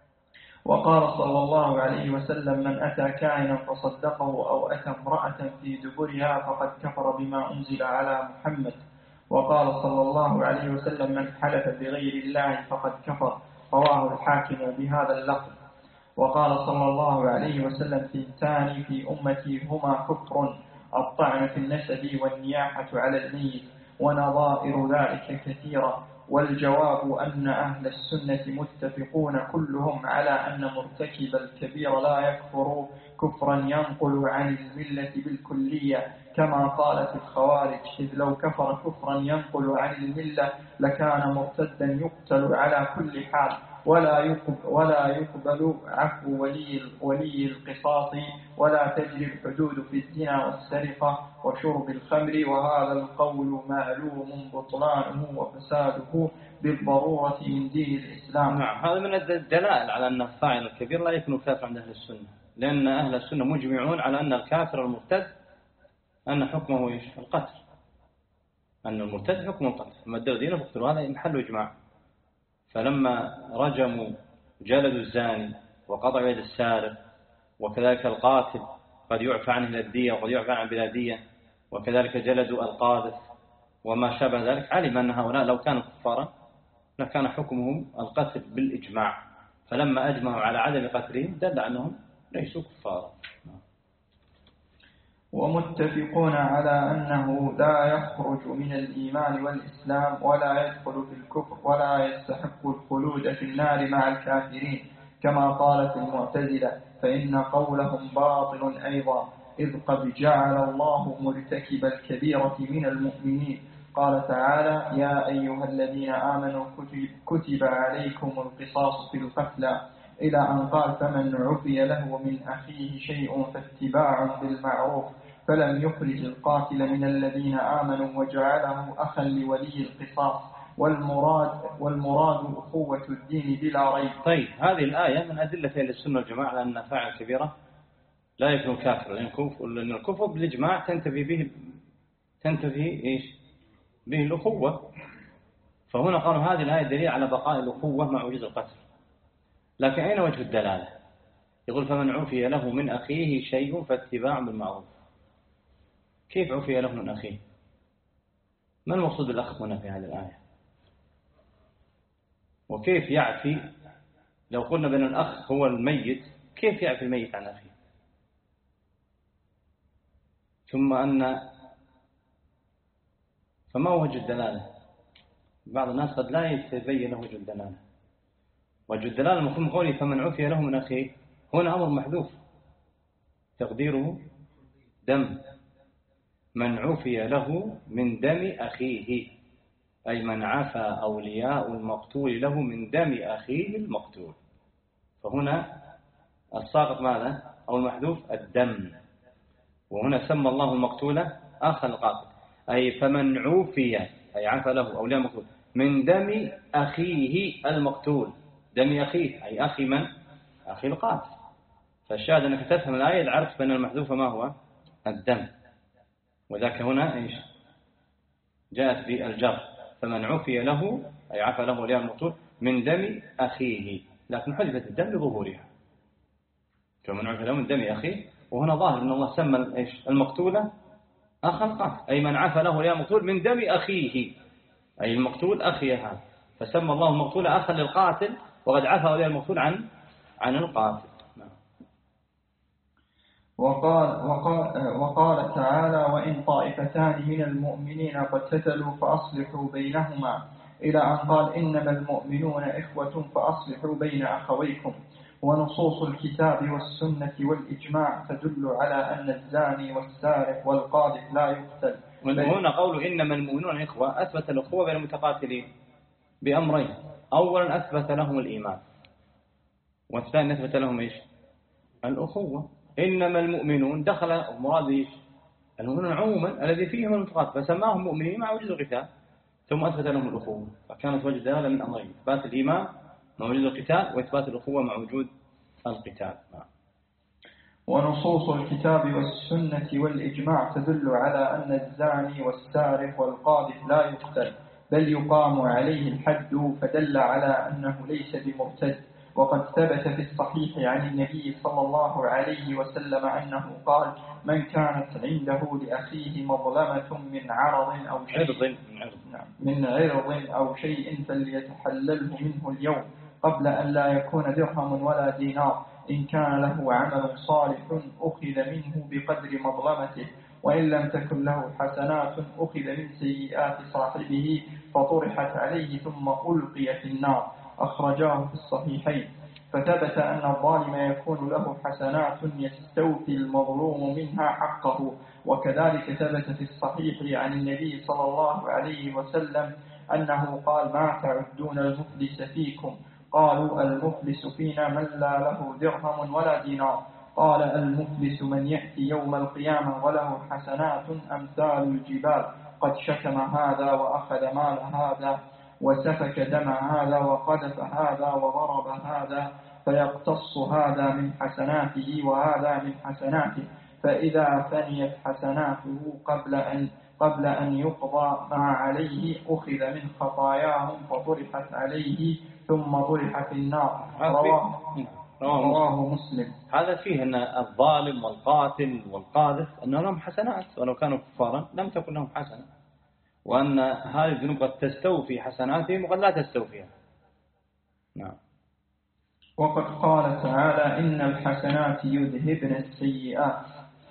وقال صلى الله عليه وسلم: من أتى كاهنا فصدقه أو أتى امرأة في دبرها فقد كفر بما أنزل على محمد. وقال صلى الله عليه وسلم: من حلف بغير الله فقد كفر. رواه الحاكم بهذا اللفظ. وقال صلى الله عليه وسلم: ثنتان في أمتي هما كفر، الطعن في النسب والنياحة على الميت، ونظائر ذلك كثيرة. والجواب أن أهل السنة متفقون كلهم على أن مرتكب الكبير لا يكفر كفرا ينقل عن الملة بالكلية كما قالت الخوارج، إذ لو كفر كفرا ينقل عن الملة لكان مرتدا يقتل على كل حال، ولا يقبل, ولا يقبل عفو ولي, ولي القصاص، ولا تجري الحدود في الزنا والسرقة وشرب الخمر. وهذا القول معلوم بطلانه وفساده بالضرورة من دين الإسلام. نعم، هذا من الدلائل على أن الفاعل الكبير لا يكون كافر عند أهل السنة، لأن أهل السنة مجمعون على أن الكافر المرتد أن حكمه إيش؟ القتل، أن المرتد حكمه القتل، ما ادعوا دينه فاقتلوا، هذا محل إجماع. فلما رجموا جلدوا الزاني وقطعوا يد السارق، وكذلك القاتل قد يعفى عنه الدية وقد يعفى عن بلادية، وكذلك جلدوا القاذف وما شابه ذلك، علم أن هؤلاء لو كانوا كفارا لكان حكمهم القتل بالإجماع، فلما أجمعوا على عدم قتلهم دل أنهم ليسوا كفارا. ومتفقون على أنه لا يخرج من الإيمان والإسلام ولا يدخل في الكفر ولا يستحق الخلود في النار مع الكافرين كما قالت المعتزلة، فإن قولهم باطل أيضا، إذ قد جعل الله مرتكب الكبيرة من المؤمنين. قال تعالى: يا أيها الذين آمنوا كتب عليكم القصاص في القتلى، إلى أن قال: فمن عفي له من أخيه شيء فاتباع بالمعروف فلم يخرج القاتل من الذين آمنوا وجعله أخا لولي القصاص، والمراد والمراد أخوة الدين بلا ريب. طيب، هذه الآية من أدلة أهل السنة والجماعة على أن فاعل كبيرة لا يكون كافر، لأن الكفر بالإجماع تنتفي به تنتفي إيش به الأخوة. فهنا قالوا هذه الآية دليل على بقاء الأخوة مع وجود القتل. لكن أين وجه الدلالة؟ يقول: فمن عفي له من أخيه شيء فاتباع بالمعروف. كيف عفي له من أخيه؟ ما المقصود بالأخ هنا في هذه الآية؟ وكيف يعفي؟ لو قلنا بأن الأخ هو الميت، كيف يعفي الميت عن أخيه؟ ثم أن فما وجه الدلالة؟ بعض الناس قد لا يتبين له وجه الدلالة. وجه الدلالة المفهوم قولي فمن عفي له من أخيه، هنا أمر محذوف تقديره دم، من عفي له من دم أخيه، أي من عفى أولياء المقتول له من دم أخيه المقتول. فهنا الساقط ماذا؟ أو المحذوف الدم، وهنا سمى الله المقتول أخا القاتل، أي فمن عفي أي عفى له أولياء المقتول من دم أخيه المقتول، دم أخيه أي أخي من؟ أخي القاتل. فالشاهد أنك تفهم الآية عرفت بأن المحذوف ما هو؟ الدم، وذاك هنا إيش جاءت بالجر، فمن عفي له أي عفى له أولياء المقتول من دم أخيه، لكن حذفت الدم لظهورها، فمن عفي له من دم أخيه. وهنا ظاهر أن الله سمى إيش المقتولة أخا القاتل، أي من عفى له أولياء المقتول من دم أخيه، أي المقتول أخي هذا، فسمى الله المقتول أخا للقاتل، وقد عفى أولياء المقتول عن عن القاتل. وقال, وقال, وقال تعالى: وإن طائفتان من المؤمنين اقتتلوا فأصلحوا بينهما، إلى أن قال: إنما المؤمنون إخوة فأصلحوا بين أخويكم. ونصوص الكتاب والسنة والإجماع تدل على أن الزاني والسارق والقاذف لا يقتل. وهنا قول إنما المؤمنون إخوة أثبت الأخوة بين المتقاتلين بأمرين: أولا أثبت لهم الإيمان، والثاني أثبت لهم إيش؟ الأخوة. إنما المؤمنون دخل المراد إيش؟ المؤمنون عموما الذي فيهم المتقاتل، فسماهم مؤمنين مع وجود القتال، ثم أثبت لهم الأخوة، فكانت وجد دلالة من أمرين: إثبات الإيمان مع وجود القتال، وإثبات الأخوة مع وجود القتال. ونصوص الكتاب والسنة والإجماع تدل على أن الزاني والسارق والقاذف لا يقتل، بل يقام عليه الحد، فدل على أنه ليس بمرتد. وقد ثبت في الصحيح عن النبي صلى الله عليه وسلم أنه قال: من كانت عنده لأخيه مظلمة من عرض أو شيء من عرض أو شيء فليتحلله منه اليوم قبل أن لا يكون درهم ولا دينار، إن كان له عمل صالح أخذ منه بقدر مظلمته، وإن لم تكن له حسنات أخذ من سيئات صاحبه فطرحت عليه ثم ألقي في النار. أخرجاه في الصحيحين. فثبت أن الظالم يكون له حسنات يستوفي المظلوم منها حقه. وكذلك ثبت في الصحيح عن النبي صلى الله عليه وسلم أنه قال: ما تعدون المفلس فيكم؟ قالوا: المفلس فينا من لا له درهم ولا دينار. قال: المفلس من يأتي يوم القيامة وله حسنات أمثال الجبال، قد شتم هذا وأخذ مال هذا وسفك دم هذا وقذف هذا وضرب هذا فيقتص هذا من حسناته وهذا من حسناته، فإذا فنيت حسناته قبل أن قبل أن يقضى ما عليه أخذ من خطاياهم فطرحت عليه ثم طرح في النار. رواه, رواه مسلم. هذا فيه أن الظالم والقاتل والقاذف أن لهم حسنات، ولو كانوا كفارا لم تكن لهم حسنة، وأن هذه الذنوب قد تستوفي حسناتهم وقد لا تستوفيها. نعم. وقد قال تعالى إن الحسنات يذهبن السيئات،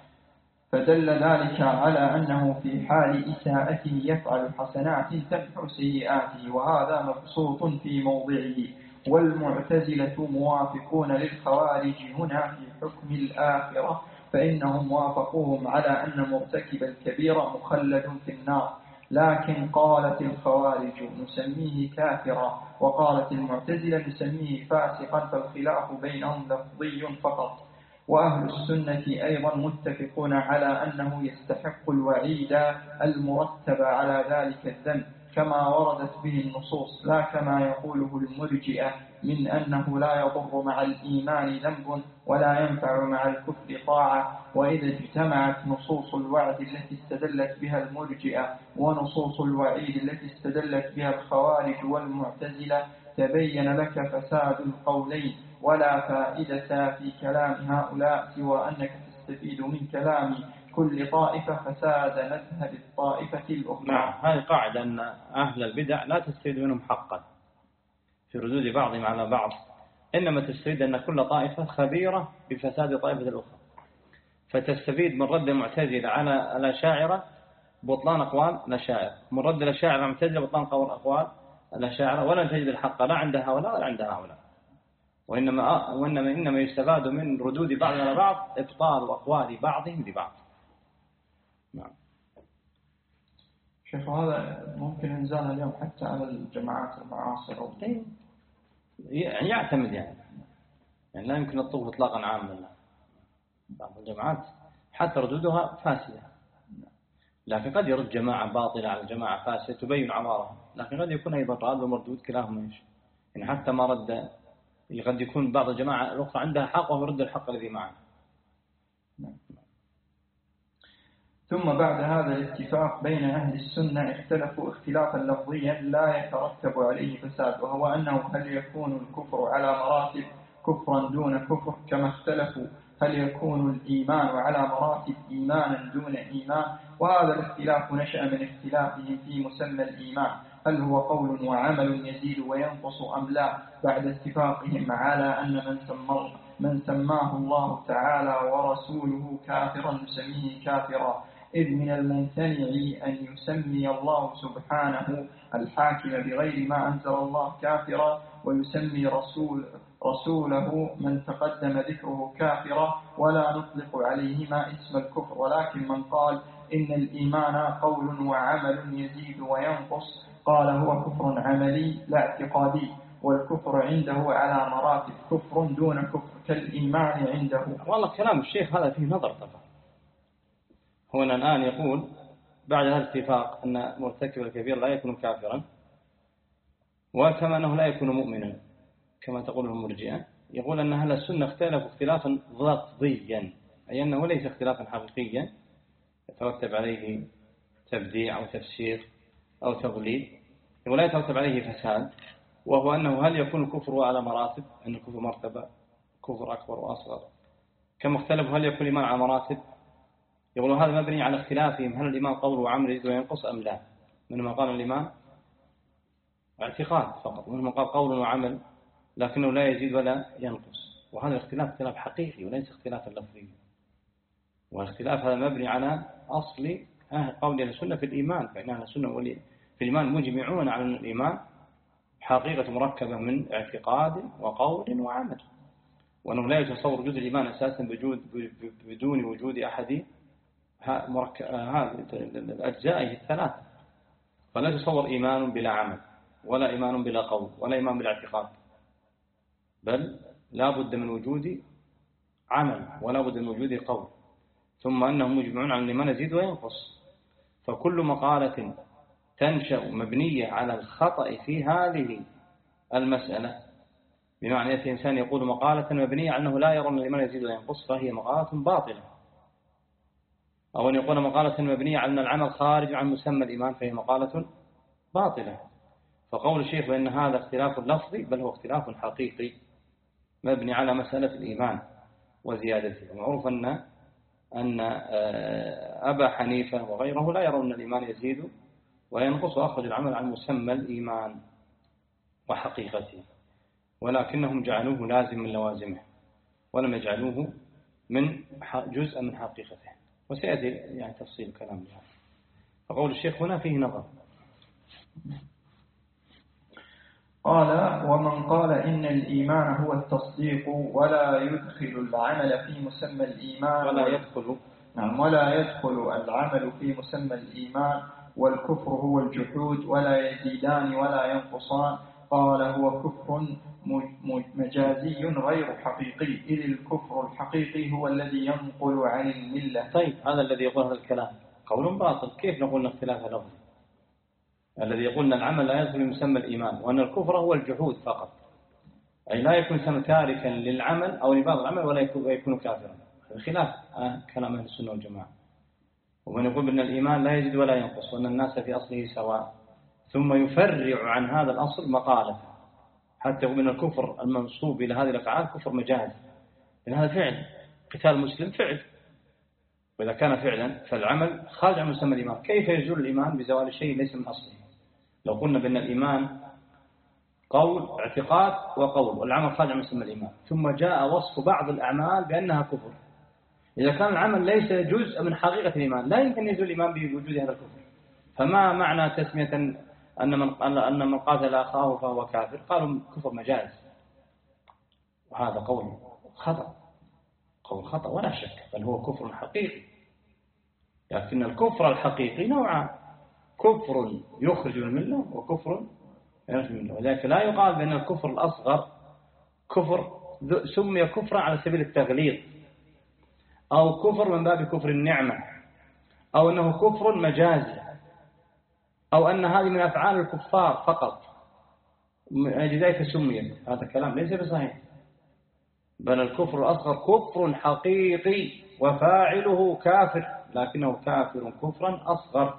فدل ذلك على أنه في حال إساءته يفعل حسنات تمحو سيئاته، وهذا مبسوط في موضعه. والمعتزلة موافقون للخوارج هنا في حكم الآخرة، فإنهم وافقوهم على أن مرتكب الكبيرة مخلد في النار، لكن قالت الخوارج نسميه كافرا، وقالت المعتزلة نسميه فاسقا، فالخلاف بينهم لفظي فقط. وأهل السنة أيضا متفقون على أنه يستحق الوعيد المرتب على ذلك الذنب كما وردت به النصوص، لا كما يقوله المرجئة من أنه لا يضر مع الإيمان ذنب ولا ينفع مع الكفر طاعة. وإذا اجتمعت نصوص الوعد التي استدلت بها المرجئة ونصوص الوعيد التي استدلت بها الخوارج والمعتزلة تبين لك فساد القولين، ولا فائدة في كلام هؤلاء سوى أنك تستفيد من كلام كل طائفة فساد مذهب الطائفة الأخرى. نعم، هذه قاعدة أن أهل البدع لا تستفيد منهم حقا في ردود بعضهم على بعض، إنما تستفيد أن كل طائفة خبيرة بفساد طائفة الأخرى، فتستفيد من رد المعتزلة على الأشاعرة بطلان أقوال الأشاعرة، من رد الأشاعرة على المعتزلة بطلان قول أقوال الأشاعرة، ولا تجد الحق لا عند هؤلاء ولا عند هؤلاء، وإنما, وإنما إنما يستفاد من ردود بعض على بعض إبطال أقوال بعضهم ببعض. نعم. شيخ هذا ممكن إنزال اليوم حتى على الجماعات المعاصرة، يعني يعتمد يعني يعني لا يمكن الطوف إطلاقا عاما. بعض الجماعات حتى ردودها فاسدة، لكن قد يرد جماعة باطلة على جماعة فاسدة تبين عمارها، لكن قد يكون أيضا راد ومردود كلاهما إيش، يعني حتى ما رد قد يكون بعض الجماعة الأخرى عندها حق وهو يرد الحق الذي معه. ثم بعد هذا الاتفاق بين أهل السنة اختلفوا اختلافا لفظيا لا يترتب عليه فساد، وهو أنه هل يكون الكفر على مراتب كفرا دون كفر، كما اختلفوا هل يكون الإيمان على مراتب إيمانا دون إيمان. وهذا الاختلاف نشأ من اختلافهم في مسمى الإيمان، هل هو قول وعمل يزيد وينقص أم لا، بعد اتفاقهم على أن من سماه, من سماه الله تعالى ورسوله كافرا نسميه كافرا، إذ من الممتنع أن يسمي الله سبحانه الحاكم بغير ما أنزل الله كافرا، ويسمي رسول رسوله من تقدم ذكره كافرا، ولا نطلق عليهما اسم الكفر، ولكن من قال إن الإيمان قول وعمل يزيد وينقص قال هو كفر عملي لا اعتقادي، والكفر عنده على مراتب كفر دون كفر كالإيمان عنده. والله كلام الشيخ هذا فيه نظر طبعا. هنا الآن يقول بعد هذا الاتفاق أن مرتكب الكبير لا يكون كافرا، وكما أنه لا يكون مؤمنا كما تقول المرجئة، يقول أن أهل السنة اختلفوا اختلافا لفظيا، أي أنه ليس اختلافا حقيقيا يترتب عليه تبديع أو تفسير أو تضليل، ولا يترتب عليه فساد، وهو أنه هل يكون الكفر على مراتب، أن الكفر مرتبة كفر أكبر وأصغر، كما اختلفوا هل يكون الإيمان على مراتب، يقولوا هذا مبني على اختلافهم هل الإيمان قول وعمل يزيد وينقص أم لا. منهم قال الإيمان اعتقاد فقط، ومنهم قال قول وعمل لكنه لا يزيد ولا ينقص، وهذا الاختلاف اختلاف حقيقي وليس اختلافا لفظيا، والاختلاف هذا مبني على أصل أهل قول السنة في الإيمان، فإن أهل السنة في الإيمان مجمعون على أن الإيمان حقيقة مركبة من اعتقاد وقول وعمل، وأنه لا يتصور وجود الإيمان أساسا بدون وجود أحد هذه الأجزاء الثلاثة، فلا يتصور إيمان بلا عمل ولا إيمان بلا قول ولا إيمان بلا اعتقاد، بل لا بد من وجود عمل ولا بد من وجود قول، ثم أنهم مجمعون على الإيمان يزيد وينقص. فكل مقالة تنشأ مبنية على الخطأ في هذه المسألة بمعنى يأتي إنسان يقول مقالة مبنية على أنه لا يرى أن الإيمان يزيد ولا ينقص فهي مقالة باطلة، أو أن يقول مقالة مبنية على أن العمل خارج عن مسمى الإيمان فهي مقالة باطلة. فقول الشيخ بأن هذا اختلاف لفظي بل هو اختلاف حقيقي مبني على مسألة الإيمان وزيادته. ومعروف أن أن أبا حنيفة وغيره لا يرون أن الإيمان يزيد وينقص وأخرج العمل عن مسمى الإيمان وحقيقته، ولكنهم جعلوه لازم من لوازمه ولم يجعلوه من جزء من حقيقته، وسيأتي يعني تفصيل الكلام لهذا. فقول الشيخ هنا فيه نظر. قال: ومن قال إن الإيمان هو التصديق ولا يدخل العمل في مسمى الإيمان ولا يدخل نعم ولا يدخل العمل في مسمى الإيمان والكفر هو الجحود ولا يزيدان ولا ينقصان، قال هو كفر مجازي غير حقيقي، إذ الكفر الحقيقي هو الذي ينقل عن الملة. طيب هذا الذي يقول هذا الكلام قول باطل. كيف نقول اختلاف لفظي؟ الذي يقول أن العمل لا يدخل مسمى الإيمان وأن الكفر هو الجحود فقط، أي لا يكون سم تاركا للعمل أو لبعض العمل ولا يكون كافرا، خلاف كلام أهل السنة والجماعة. ومن يقول بأن الإيمان لا يزيد ولا ينقص وأن الناس في أصله سواء، ثم يفرع عن هذا الأصل مقالة حتى يقول أن الكفر المنصوب إلى هذه الأفعال كفر مجاز، لأن هذا فعل، قتال المسلم فعل، وإذا كان فعلا فالعمل خارج عن مسمى الإيمان. كيف يزول الإيمان بزوال الشيء ليس من أصله؟ لو قلنا بأن الإيمان قول اعتقاد وقول والعمل خارج عن مسمى الإيمان، ثم جاء وصف بعض الأعمال بأنها كفر، إذا كان العمل ليس جزء من حقيقة الإيمان لا يمكن يزول الإيمان بوجود هذا الكفر. فما معنى تسمية أن من أن من قاتل أخاه فهو كافر؟ قالوا كفر مجاز، وهذا قول خطأ، قول خطأ ولا شك، بل هو كفر حقيقي. لكن الكفر الحقيقي نوعان: كفر يخرج من الملة وكفر يخرج من الملة. ولذلك لا يقال بأن الكفر الأصغر كفر سمي كفرا على سبيل التغليظ، أو كفر من باب كفر النعمة، أو أنه كفر مجازي، أو أن هذه من أفعال الكفار فقط لذلك سميت. هذا الكلام ليس بصحيح، بل الكفر الأصغر كفر حقيقي وفاعله كافر، لكنه كافر كفرا أصغر.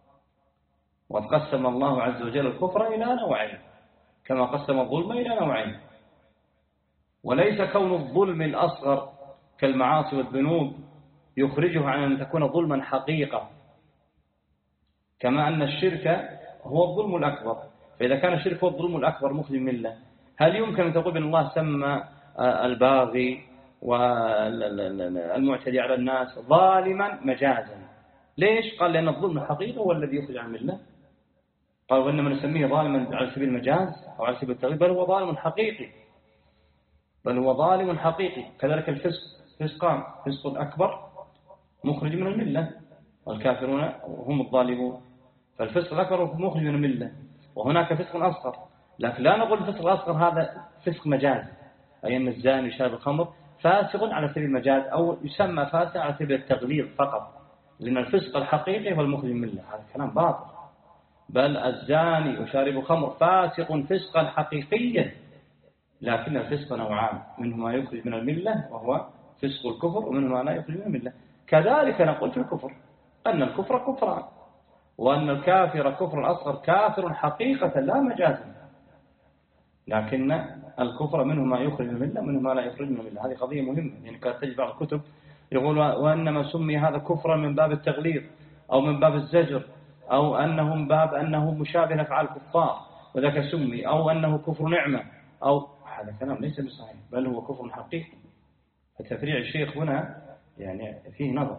وقسم الله عز وجل الكفر إلى نوعين كما قسم الظلم إلى نوعين، وليس كون الظلم الأصغر كالمعاصي والذنوب يخرجه عن أن تكون ظلما حقيقة، كما أن الشرك هو الظلم الأكبر. فإذا كان الشرك هو الظلم الأكبر مخرج من الله، هل يمكن أن تقول بأن الله سمى الباغي والمعتدي على الناس ظالما مجازا؟ ليش؟ قال لأن الظلم الحقيقي هو الذي يخرج عن الملة. قال وإنما نسميه ظالما على سبيل المجاز أو على سبيل التغليب، بل هو ظالم حقيقي، بل هو ظالم حقيقي. كذلك الفسق، فسقان: فسق أكبر مخرج من الملة والكافرون هم الظالمون، فالفسق الأكبر مخرج من الملة، وهناك فسق أصغر. لكن لا نقول الفسق الأصغر هذا فسق مجاز، أي أن الزاني يشرب الخمر فاسق على سبيل المجاز، أو يسمى فاسق على سبيل التغليظ فقط، لأن الفسق الحقيقي هو المخرج من الملة. هذا كلام باطل، بل الزاني وشارب الخمر فاسق فسقا حقيقيا، لكن الفسق نوعان: منه ما يخرج من الملة وهو فسق الكفر، ومنه ما لا يخرج من الملة. كذلك نقول في الكفر أن الكفر كفران، وأن الكافر كفر الأصغر كافر حقيقة لا مجازا، لكن الكفر منه ما يخرج من الملة منه ما لا يخرج من الملة. هذه قضية مهمة، يعني كانت تجد بعض الكتب يقول وإنما سمي هذا كفرا من باب التغليظ أو من باب الزجر، أو أنه من باب أنه مشابه لأفعال الكفار وذاك سمي، أو أنه كفر نعمة، أو هذا كلام ليس بصحيح، بل هو كفر حقيقي. فتفريع الشيخ هنا يعني فيه نظر.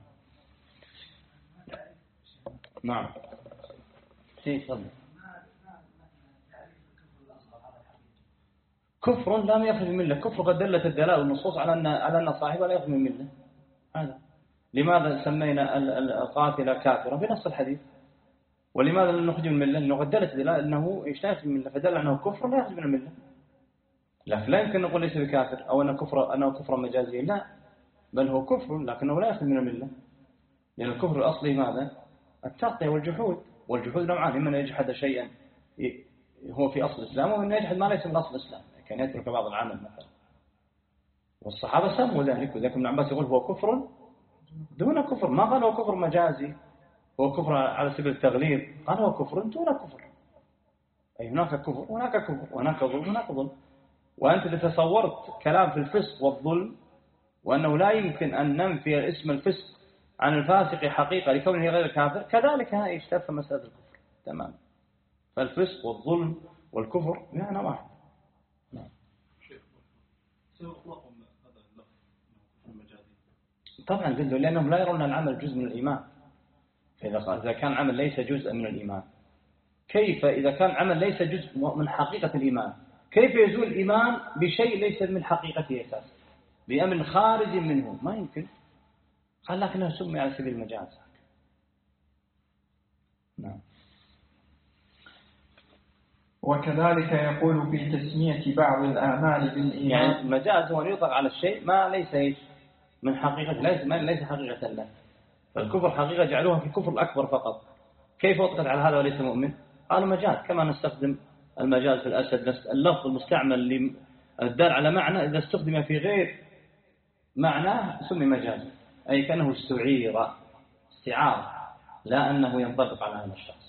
نعم فيه صدق. كفر لم يخرج من الملة، كفر قد دلت الدلالة والنصوص على أن على أن صاحبه لا يخرج من الملة. هذا لماذا سمينا القاتل كافرا بنص الحديث؟ ولماذا لم نخرج من الملة؟ لأنه قد دلت الدلالة أنه يشترك من الملة، فدل أنه كفر لا يخرج من الملة. لكن لا يمكن نقول ليس بكافر أو أنه كفر أنه كفر مجازي، لا، بل هو كفر لكنه لا يخرج من الملة، لأن الكفر الأصلي ماذا؟ التغطية والجحود، والجحود نوعان: إما أن يجحد شيئا هو في أصل الإسلام، وأن يجحد ما ليس من أصل الإسلام. كان يترك بعض العمل مثلا، والصحابة سموا ذلك. وذلك ابن عباس يقول هو كفر دون كفر، ما قال هو كفر مجازي، هو كفر على سبيل التغليظ، قال هو كفر دون كفر، أي هناك كفر هناك كفر وهناك ظلم هناك ظلم. وأنت إذا تصورت كلام في الفسق والظلم وأنه لا يمكن أن ننفي اسم الفسق عن الفاسق حقيقة لكونه غير كافر، كذلك هذا يشتف مسألة الكفر تمام. فالفسق والظلم والكفر معنى واحد. نعم. طبعا جدا، لأنهم لا يرون العمل جزء من الإيمان. إذا كان عمل ليس جزء من الإيمان، كيف إذا كان عمل ليس جزء من حقيقة الإيمان، كيف يزول الإيمان بشيء ليس من حقيقته أساسا بأمر خارج منه؟ ما يمكن. قال لكنه سمي على سبيل المجاز. نعم. وكذلك يقول في تسمية بعض الأعمال بالإيمان، يعني المجاز هو يطلق على الشيء ما ليس من حقيقة، ليس ما ليس حقيقة له. فالكفر حقيقة جعلوها في الكفر الأكبر فقط. كيف أطلقت على هذا وليس مؤمن؟ قالوا مجاز، كما نستخدم المجاز في الأسد، اللفظ المستعمل الدال على معنى إذا استخدم في غير معناه سمي مجاز، أي كأنه استعير استعار، لا أنه ينطبق على هذا الشخص.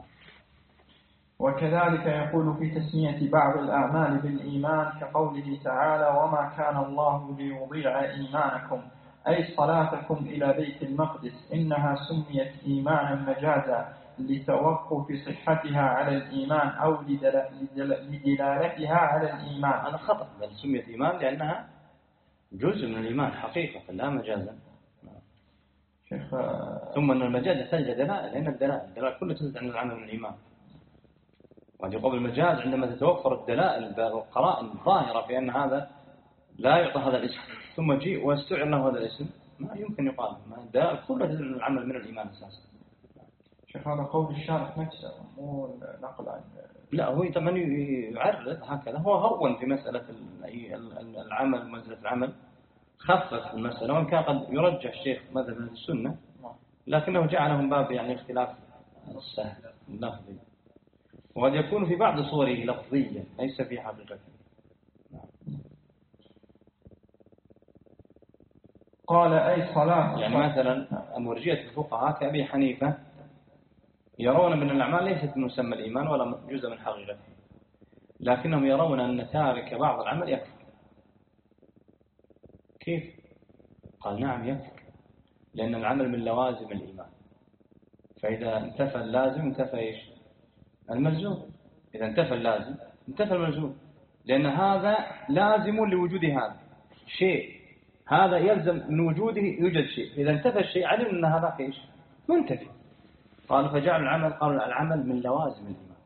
وكذلك يقول في تسمية بعض الأعمال بالإيمان كقوله تعالى وما كان الله ليضيع إيمانكم أي صلاتكم إلى بيت المقدس، إنها سميت إيمانا مجازا لتوقف صحتها على الإيمان أو لدلالتها على الإيمان. هذا خطأ، بل سميت إيمان لأنها جزء من الإيمان حقيقة لا مجازا. شيخ ثم أن المجاز يحتاج دلائل، لأن الدلائل الدلائل كلها تزيد عن العمل من الإيمان. وقد يقول المجاز عندما تتوفر الدلائل والقرائن الظاهرة في أن هذا لا يعطى هذا الاسم ثم جيء واستعر له هذا الاسم، ما يمكن يقال. ما الدلائل كلها تزيد عن العمل من الإيمان أساسا. شيخ هذا قول الشارح نفسه مو نقل عن، لا هو من يعرض هكذا، هو هون في مسألة العمل ومنزلة العمل، خفف المسألة، وإن كان قد يرجح الشيخ مذهب السنة لكنه جعله من باب يعني اختلاف السهل اللفظي، وقد يكون في بعض صوره لفظيا ليس في حقيقته. قال أي صلاة، يعني مثلا مرجئة الفقهاء كأبي حنيفة يرون من الأعمال ليست من مسمى الإيمان ولا جزء من حقيقته، لكنهم يرون أن تارك بعض العمل يكفر. كيف؟ قال نعم يكفر، لأن العمل من لوازم الإيمان، فإذا انتفى اللازم انتفى إيش؟ الملزوم. إذا انتفى اللازم انتفى الملزوم، لأن هذا لازم لوجود هذا شيء، هذا يلزم من وجوده يوجد شيء، إذا انتفى الشيء علم أن هذا إيش؟ منتفي. قالوا فجعل العمل، قالوا العمل من لوازم الإيمان،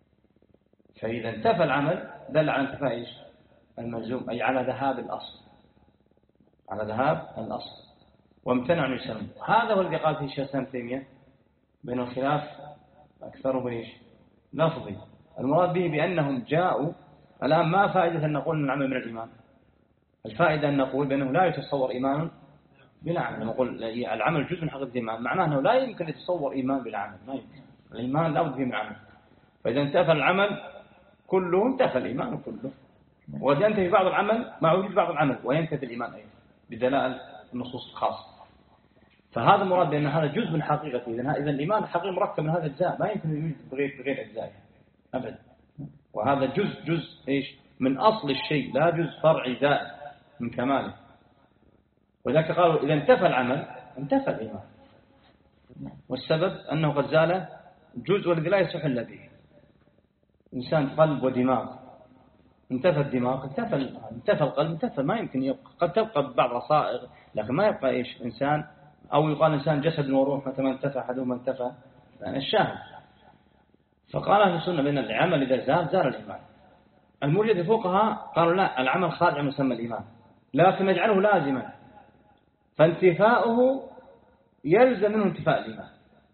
فإذا انتفى العمل دل على انتفاء إيش؟ الملزوم، أي على ذهاب الأصل، على ذهاب الأصل، وامتنع أن يسمى. هذا هو الذي قال فيه الشيخ الإسلام ابن تيمية بين الخلاف أكثره إيش؟ لفظي. المراد به بأنهم جاءوا الآن، ما فائدة أن نقول أن العمل من الإيمان؟ الفائدة أن نقول بأنه لا يتصور إيمان بلا عمل. نقول العمل جزء من حقيقة الإيمان، معناه أنه لا يمكن يتصور إيمان بلا عمل، ما يمكن. الإيمان لا بد فيه من عمل، فإذا انتفى العمل كله انتفى الإيمان كله، وإذا انتفى بعض العمل مع وجود بعض العمل وينتفي الإيمان أيضا بدلائل النصوص الخاصة. فهذا مراد بأن هذا جزء من حقيقته. إذا إذا الإيمان الحقيقي مركب من هذا الأجزاء، ما يمكن يوجد بغير بغير أجزائه أبدا، وهذا جزء جزء إيش من أصل الشيء، لا جزء فرعي زائد من كماله. وذلك قالوا إذا انتفى العمل انتفى الإيمان، والسبب أنه قد زال جزء الذي لا يصح إلا به. إنسان قلب ودماغ، انتفى الدماغ انتفى انتفى القلب انتفى، ما يمكن يبقى. قد تبقى بعض رصائغ لكن ما يبقى إيش إنسان، أو يقال إنسان جسد وروح متى ما انتفى أحدهما انتفى يعني الشاهد. فقال أهل السنة بأن العمل إذا زال زال الإيمان. المرجئة الفقهاء قالوا لا، العمل خارج عن مسمى الإيمان لكن نجعله لازما، فانتفاؤه يلزم منه انتفاء الإيمان،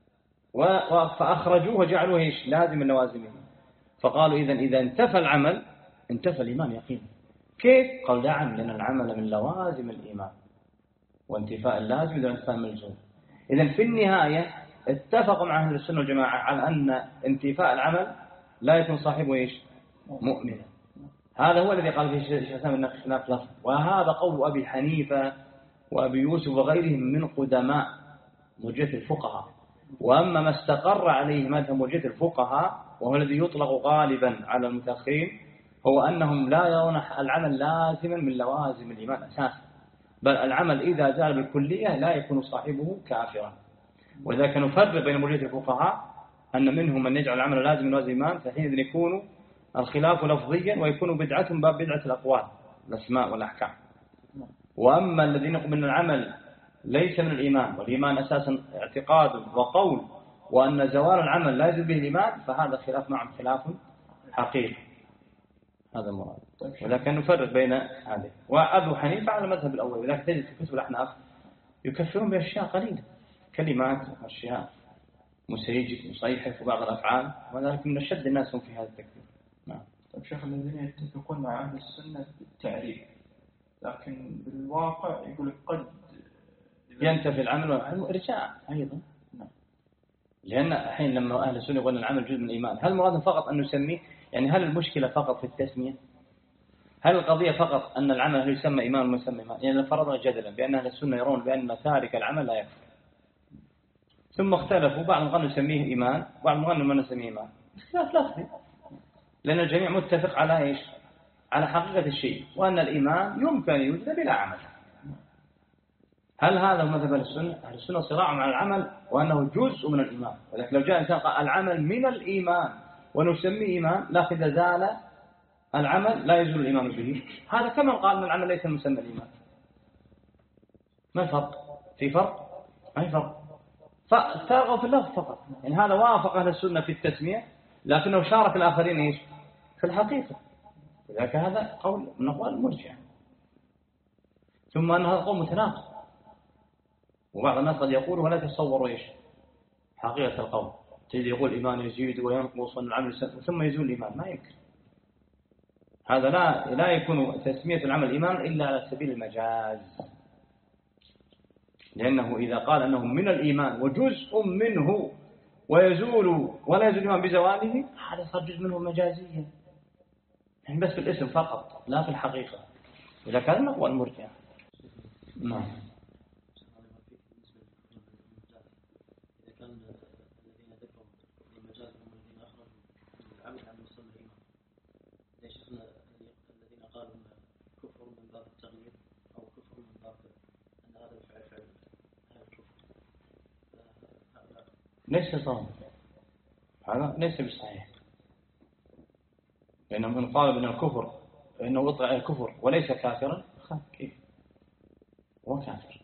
فأخرجوه وجعلوه إيش لازم من لوازمه. فقالوا إذا إذا انتفى العمل انتفى الإيمان يقينا. كيف؟ قال نعم، لأن العمل من لوازم الإيمان، وانتفاء اللازم إذا انتفاء الملزوم. إذا في النهاية اتفقوا مع أهل السنة والجماعة على أن انتفاء العمل لا يكون صاحبه إيش؟ مؤمنا. هذا هو الذي قال فيه الشيخ الإسلام أنه خلاف لفظ، وهذا قول أبي حنيفة وأبي يوسف وغيرهم من قدماء مرجئة الفقهاء. وأما ما استقر عليه مذهب مرجئة الفقهاء وهو الذي يطلق غالبا على المتأخرين هو أنهم لا يرون العمل لازما من لوازم الإيمان أساسا، بل العمل إذا زال بالكلية لا يكون صاحبه كافرا. وذلك نفرق بين مرجئة الفقهاء أن منهم من يجعل العمل لازم من لوازم الإيمان، فحينئذ يكون الخلاف لفظيا ويكون بدعة باب بدعة الأقوال الأسماء والأحكام. وأما الذين يقولون أن العمل ليس من الإيمان والإيمان أساسا اعتقاد وقول وأن زوال العمل لا يزول به الإيمان، فهذا خلاف معهم خلاف حقيقي. هذا المراد. ولكن نفرق بين هذه. وأبو حنيفة على المذهب الأول، ولكن تجد في كتب الأحناف يكفرون بأشياء قليلة، كلمات وأشياء مسيجد مصيحف وبعض الأفعال، وذلك من أشد الناس في هذا التكفير. نعم. طيب شيخ، الذين يتفقون مع أهل السنة بالتعريف لكن بالواقع يقول قد ينتفي العمل والإرجاع أيضا. نعم. لأن الحين لما أهل السنة يقولون العمل جزء من الإيمان، هل مراد فقط أن نسميه؟ يعني هل المشكلة فقط في التسمية؟ هل القضية فقط أن العمل هل يسمى إيمان وما يسمى إيمان؟ يعني فرضنا جدلا بأن أهل السنة يرون بأن تارك العمل لا يكفر، ثم اختلفوا، بعضهم قالوا نسميه إيمان وبعضهم قالوا ما نسميه إيمان. اختلاف لفظي، لأن الجميع متفق على إيش؟ على حقيقة الشيء، وأن الإيمان يمكن أن يوجد بلا عمل. هل هذا مذهب أهل السنة؟ أهل السنة صراع مع العمل وأنه جزء من الإيمان، ولكن لو جاء إنسان قال العمل من الإيمان ونسميه إيمان، لكن إذا زال العمل لا يزول الإيمان به، هذا كما قال أن العمل ليس مسمى الإيمان. ما الفرق؟ في فرق؟ ما في فرق. فاسترغوا في اللفظ فقط، يعني هذا وافق أهل السنة في التسمية لكنه شارك الآخرين إيش؟ في الحقيقة. لذلك هذا قول من أقوال المرجئة. ثم أن هذا قول متناقض، وبعض الناس قد يقول ولا تصوروا إيش؟ حقيقة القول، تجد يقول الإيمان يزيد وينقص والعمل ثم يزول الإيمان، ما يمكن. هذا لا لا يكون تسمية العمل إيمان إلا على سبيل المجاز، لأنه إذا قال أنه من الإيمان وجزء منه ويزول ولا يزول الإيمان بزواله، هذا صار جزء منه مجازيا، يعني بس في الاسم فقط لا في الحقيقة. إذا كان نقوى المرجع. نعم. ليس صحيح، هذا ليس بصحيح، لأنه من قال من الكفر فإنه وطع الكفر وليس كافرا، كيف هو كافر؟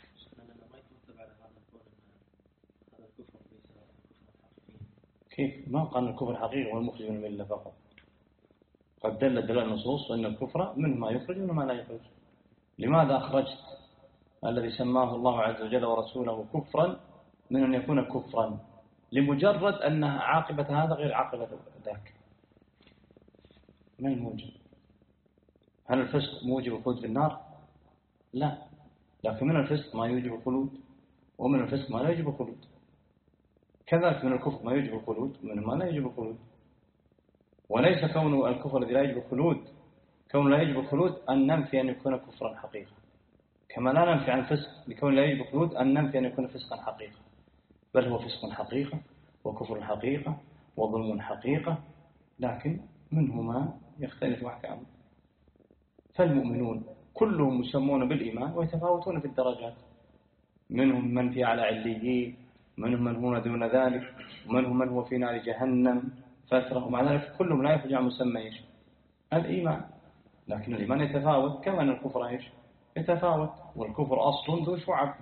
كيف ما قال الكفر حقيقي والمخرج من الملة فقط؟ قد دل دلالة النصوص أن الكفر منه ما يخرج ومنه ما لا يخرج. لماذا أخرجت الذي سماه الله عز وجل ورسوله كفرا من أن يكون كفرا؟ لمجرد أن عاقبة هذا غير عاقبة ذاك. ما الموجب؟ هل الفسق موجب الخلود في النار؟ لا، لكن من الفسق ما يوجب الخلود ومن الفسق ما لا يوجب الخلود. كذلك من الكفر ما يوجب الخلود ومن ما لا يوجب الخلود. وليس كون الكفر الذي لا يوجب الخلود كون لا يوجب الخلود أن ننفي أن يكون كفرا حقيقة، كما لا ننفي عن الفسق لكون لا يوجب الخلود أن ننفي أن يكون فسقا حقيقة، بل هو فسق حقيقة وكفر حقيقة وظلم حقيقة، لكن منهما يختلف أحكامه. فالمؤمنون كلهم مسمون بالإيمان ويتفاوتون في الدرجات، منهم من في على عليين، منهم من هو دون ذلك، ومنهم من هو في نار جهنم فترة، ومع ذلك كلهم لا يخرج عن مسمى إيش؟ الإيمان. لكن الإيمان يتفاوت كما أن الكفر إيش؟ يتفاوت، والكفر أصل ذو شعب،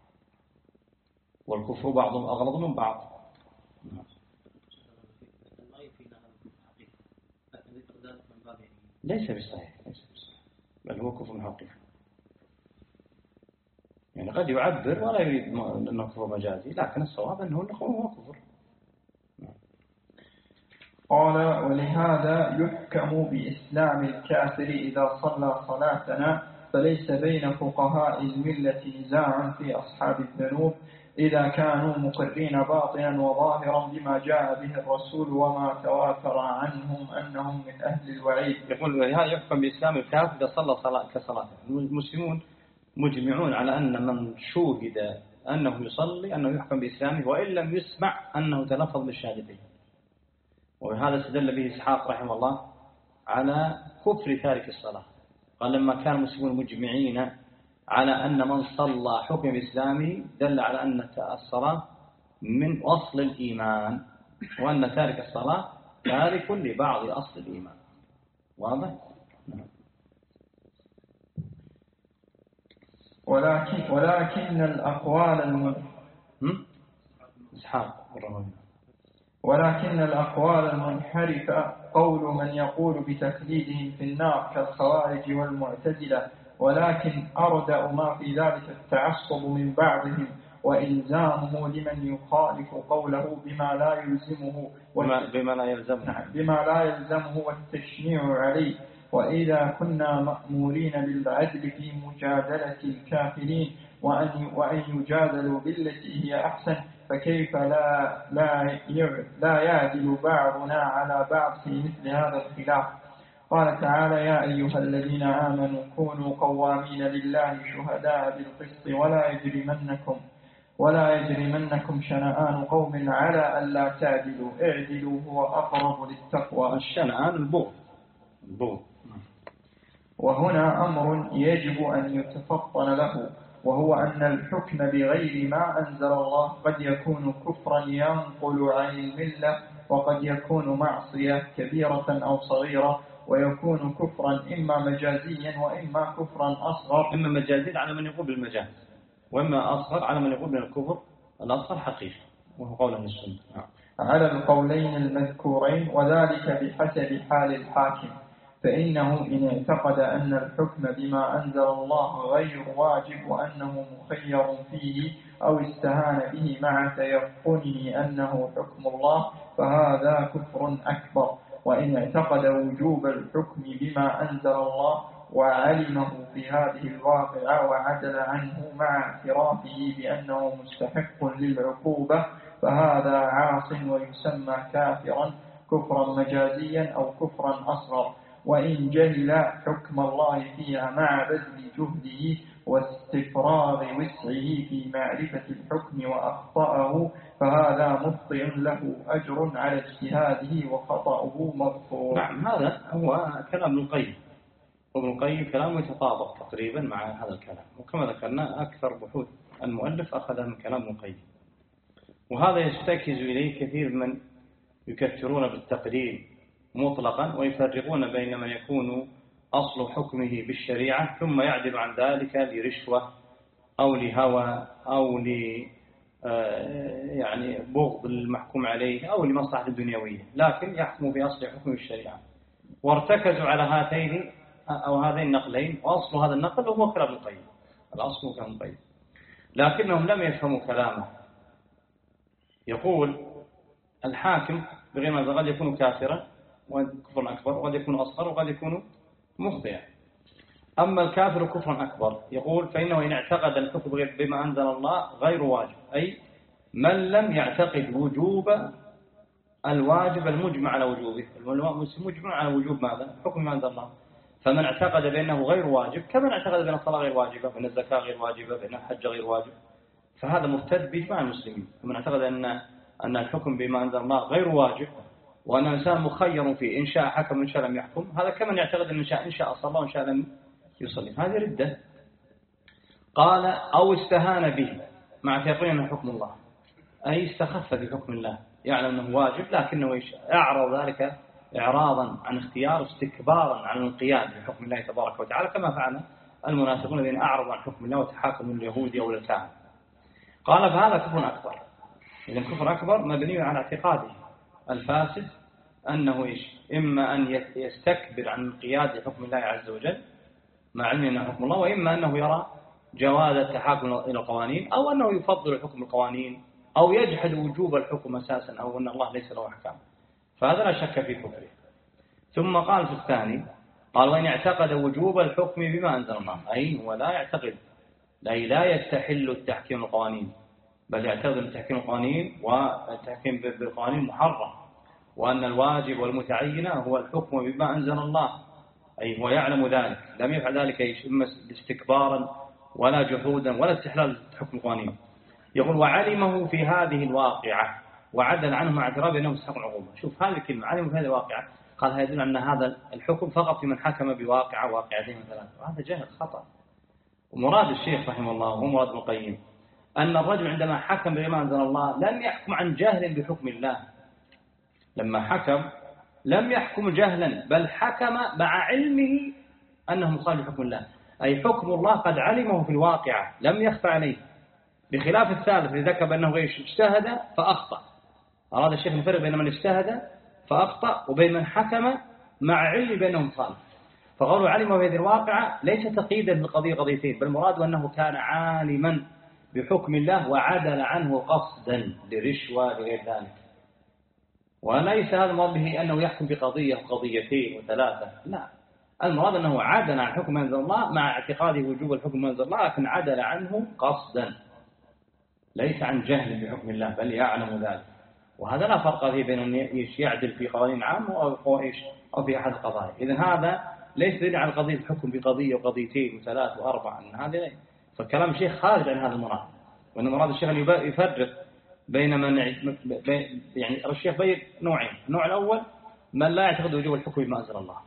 والكفر بعضهم أغلظ من بعض. ليس بالصحيح، ليس بالصحيح، بل هو كفر حقيقي. يعني قد يعبر ولا يريد أنه كفر مجازي، لكن الصواب أنه هو كفر. قال: ولهذا يحكم بإسلام الكافر إذا صلى صلاتنا فليس بين فقهاء الملة نزاع في أصحاب الذنوب إذا كانوا مقرين باطنا وظاهرا بما جاء به الرسول وما تواتر عنهم أنهم من أهل الوعيد. يقول هذا يحكم بإسلام الكافر إذا صلى صلاة كصلاته. المسلمون مجمعون على أن من شوهد أنه يصلي أنه يحكم بإسلامه وإن لم يسمع أنه تلفظ بالشهادتين. وبهذا استدل به إسحاق رحمه الله على كفر تارك الصلاة. قال لما كان المسلمون مجمعين على أن من صلى حكم بإسلامه دل على أن الصلاة من أصل الإيمان وأن تارك الصلاة تارك لبعض أصل الإيمان. واضح؟ ولكن ولكن الأقوال الم... إسحاق ولكن الأقوال المنحرفة قول من يقول بتخليدهم في النار كالخوارج والمعتزلة، ولكن أردأ ما في ذلك التعصب من بعضهم وإلزامه لمن يخالف قوله بما لا يلزمه بما لا يلزمه بما لا يلزمه والتشنيع عليه. وإذا كنا مأمورين بالعدل في مجادلة الكافرين وأن وأن يجادلوا بالتي هي أحسن، فكيف لا لا لا يعدل بعضنا على بعض في مثل هذا الخلاف؟ قال تعالى: يا أيها الذين آمنوا كونوا قوامين لله شهداء بالقسط ولا يجرمنكم ولا يجرمنكم شنآن قوم على ألا تعدلوا اعدلوا هو أقرب للتقوى. الشنآن البغض. البغض. وهنا أمر يجب أن يتفطن له، وهو أن الحكم بغير ما أنزل الله قد يكون كفرا ينقل عن الملة، وقد يكون معصية كبيرة أو صغيرة، ويكون كفرا إما مجازيا وإما كفرا أصغر. إما مجازيا على من يقول بالمجاز، وإما أصغر على من يقول بالكفر الأصغر حقيقي، وهو قول أهل السنة على القولين المذكورين، وذلك بحسب حال الحاكم. فإنه إن اعتقد أن الحكم بما أنزل الله غير واجب وأنه مخير فيه أو استهان به مع تيقنه أنه حكم الله فهذا كفر أكبر. وإن اعتقد وجوب الحكم بما أنزل الله وعلمه في هذه الواقعة وعدل عنه مع اعترافه بأنه مستحق للعقوبة فهذا عاص ويسمى كافرا كفرا مجازيا أو كفرا أصغر. وإن جهل حكم الله فيها مع بذل جهده واستفراغ وسعه في معرفة الحكم وأخطأه فهذا مخطئ له أجر على اجتهاده وخطأه مغفور. نعم، هذا هو كلام ابن القيم. ابن القيم كلامه يتطابق تقريبا مع هذا الكلام، وكما ذكرنا أكثر بحوث المؤلف أخذها من كلام ابن القيم. وهذا يستركز إليه كثير من يكثرون بالتقليد مطلقا ويفرقون بين من يكون أصل حكمه بالشريعة ثم يعدل عن ذلك لرشوة أو لهوى أو ل يعني بغض المحكوم عليه أو لمصلحة الدنيوية، لكن يحكم بأصل حكمه بالشريعة. وارتكزوا على هاتين أو هذين النقلين، وأصل هذا النقل هو كلام القيم، الأصل كلام القيم، لكنهم لم يفهموا كلامه. يقول الحاكم بغير ما قد يكون كافرا وكفر أكبر، وقد يكون أصغر، وقد يكون مخطئا. أما الكافر كفر أكبر يقول فإنه إن اعتقد الحكم بما أنزل الله غير واجب، أي من لم يعتقد وجوب الواجب المجمع على وجوبه. المسلم مجمع على وجوب ماذا؟ حكم ما أنزل الله. فمن اعتقد بأنه غير واجب كمن اعتقد بأن الصلاة غير واجبة، بأن الزكاة غير واجبة، بأن الحج غير واجب، فهذا مرتد بإجماع المسلمين. ومن اعتقد أن أن الحكم بما أنزل الله غير واجب وأن الإنسان مخير فيه إن شاء حكم وإن شاء لم يحكم، هذا كمن يعتقد أن إن شاء صلى وإن شاء لم يصلي، هذه ردة. قال أو استهان به مع تيقين أنه حكم الله، أي استخف بحكم الله، يعلم أنه واجب لكنه أعرض ذلك إعراضا عن اختيار استكبارا عن الانقياد لحكم الله تبارك وتعالى، كما فعل المنافقون الذين أعرضوا عن حكم الله وتحاكموا اليهود أو الكافر. قال فهذا كفر أكبر. إذن كفر أكبر مبني على اعتقاده الفاسد أنه إيش؟ إما أن يستكبر عن الانقياد لحكم الله عز وجل مع علم أنه حكم الله، وإما أنه يرى جواز التحاكم إلى القوانين، أو أنه يفضل حكم القوانين، أو يجحد وجوب الحكم أساسا، أو أن الله ليس له أحكام، فهذا لا شك في كفره. ثم قال في الثاني قال وإن اعتقد وجوب الحكم بما أنزل الله، أي هو لا يعتقد، أي لا يستحل التحكيم القوانين، بل يعتقد التحكيم القوانين والتحكيم بالقوانين محرم، وأن الواجب والمتعين هو الحكم بما أنزل الله، أي هو يعلم ذلك، لم يفعل ذلك استكبارا ولا جحودا ولا استحلال حكم القوانين. يقول وعلمه في هذه الواقعة وعدل عنه مع اعتراف أنه مستحق العقوبة. شوف هذه الكلمة علمه في هذه الواقعة، قال هذا يدل أن هذا الحكم فقط في من حكم بواقعة واقعتين ثلاثة، وهذا جهل خطأ. ومراد الشيخ رحمه الله وهو مراد ابن القيم أن الرجل عندما حكم بما أنزل الله لم يحكم عن جهل بحكم الله، لما حكم لم يحكم جهلا بل حكم مع علمه أنه مخالف حكم الله، أي حكم الله قد علمه في الواقعة لم يخفى عليه، بخلاف الثالث اللي ذكر بأنه اجتهد فأخطأ. أراد الشيخ يفرق بين من اجتهد فأخطأ وبين من حكم مع علم بأنه مخالف. فقالوا علمه في هذه الواقعة ليس تقييدا بالقضية قضيتين، بل مراد أنه كان عالما بحكم الله وعدل عنه قصدا لرشوة لغير ذلك، وليس هذا المراد به أنه يحكم بقضية وقضيتين وثلاثة، لا، المراد أنه عدل عن حكم أنزل الله مع اعتقاده وجوب الحكم أنزل الله، لكن عدل عنه قصدا ليس عن جهل بحكم الله بل يعلم ذلك. وهذا لا فرق فيه بين أن يعدل في قوانين عامة أو إيش أو في أحد القضايا. إذن هذا ليس دليل على قضية الحكم بقضية وقضيتين وثلاث وأربع، أن هذا ليه. فالكلام الشيخ خارج عن هذا المراد، وأن مراد الشيخ أن يفرق بين من يعني الشيخ بين نوعين. النوع الأول من لا يعتقد وجوب الحكم بما أنزل الله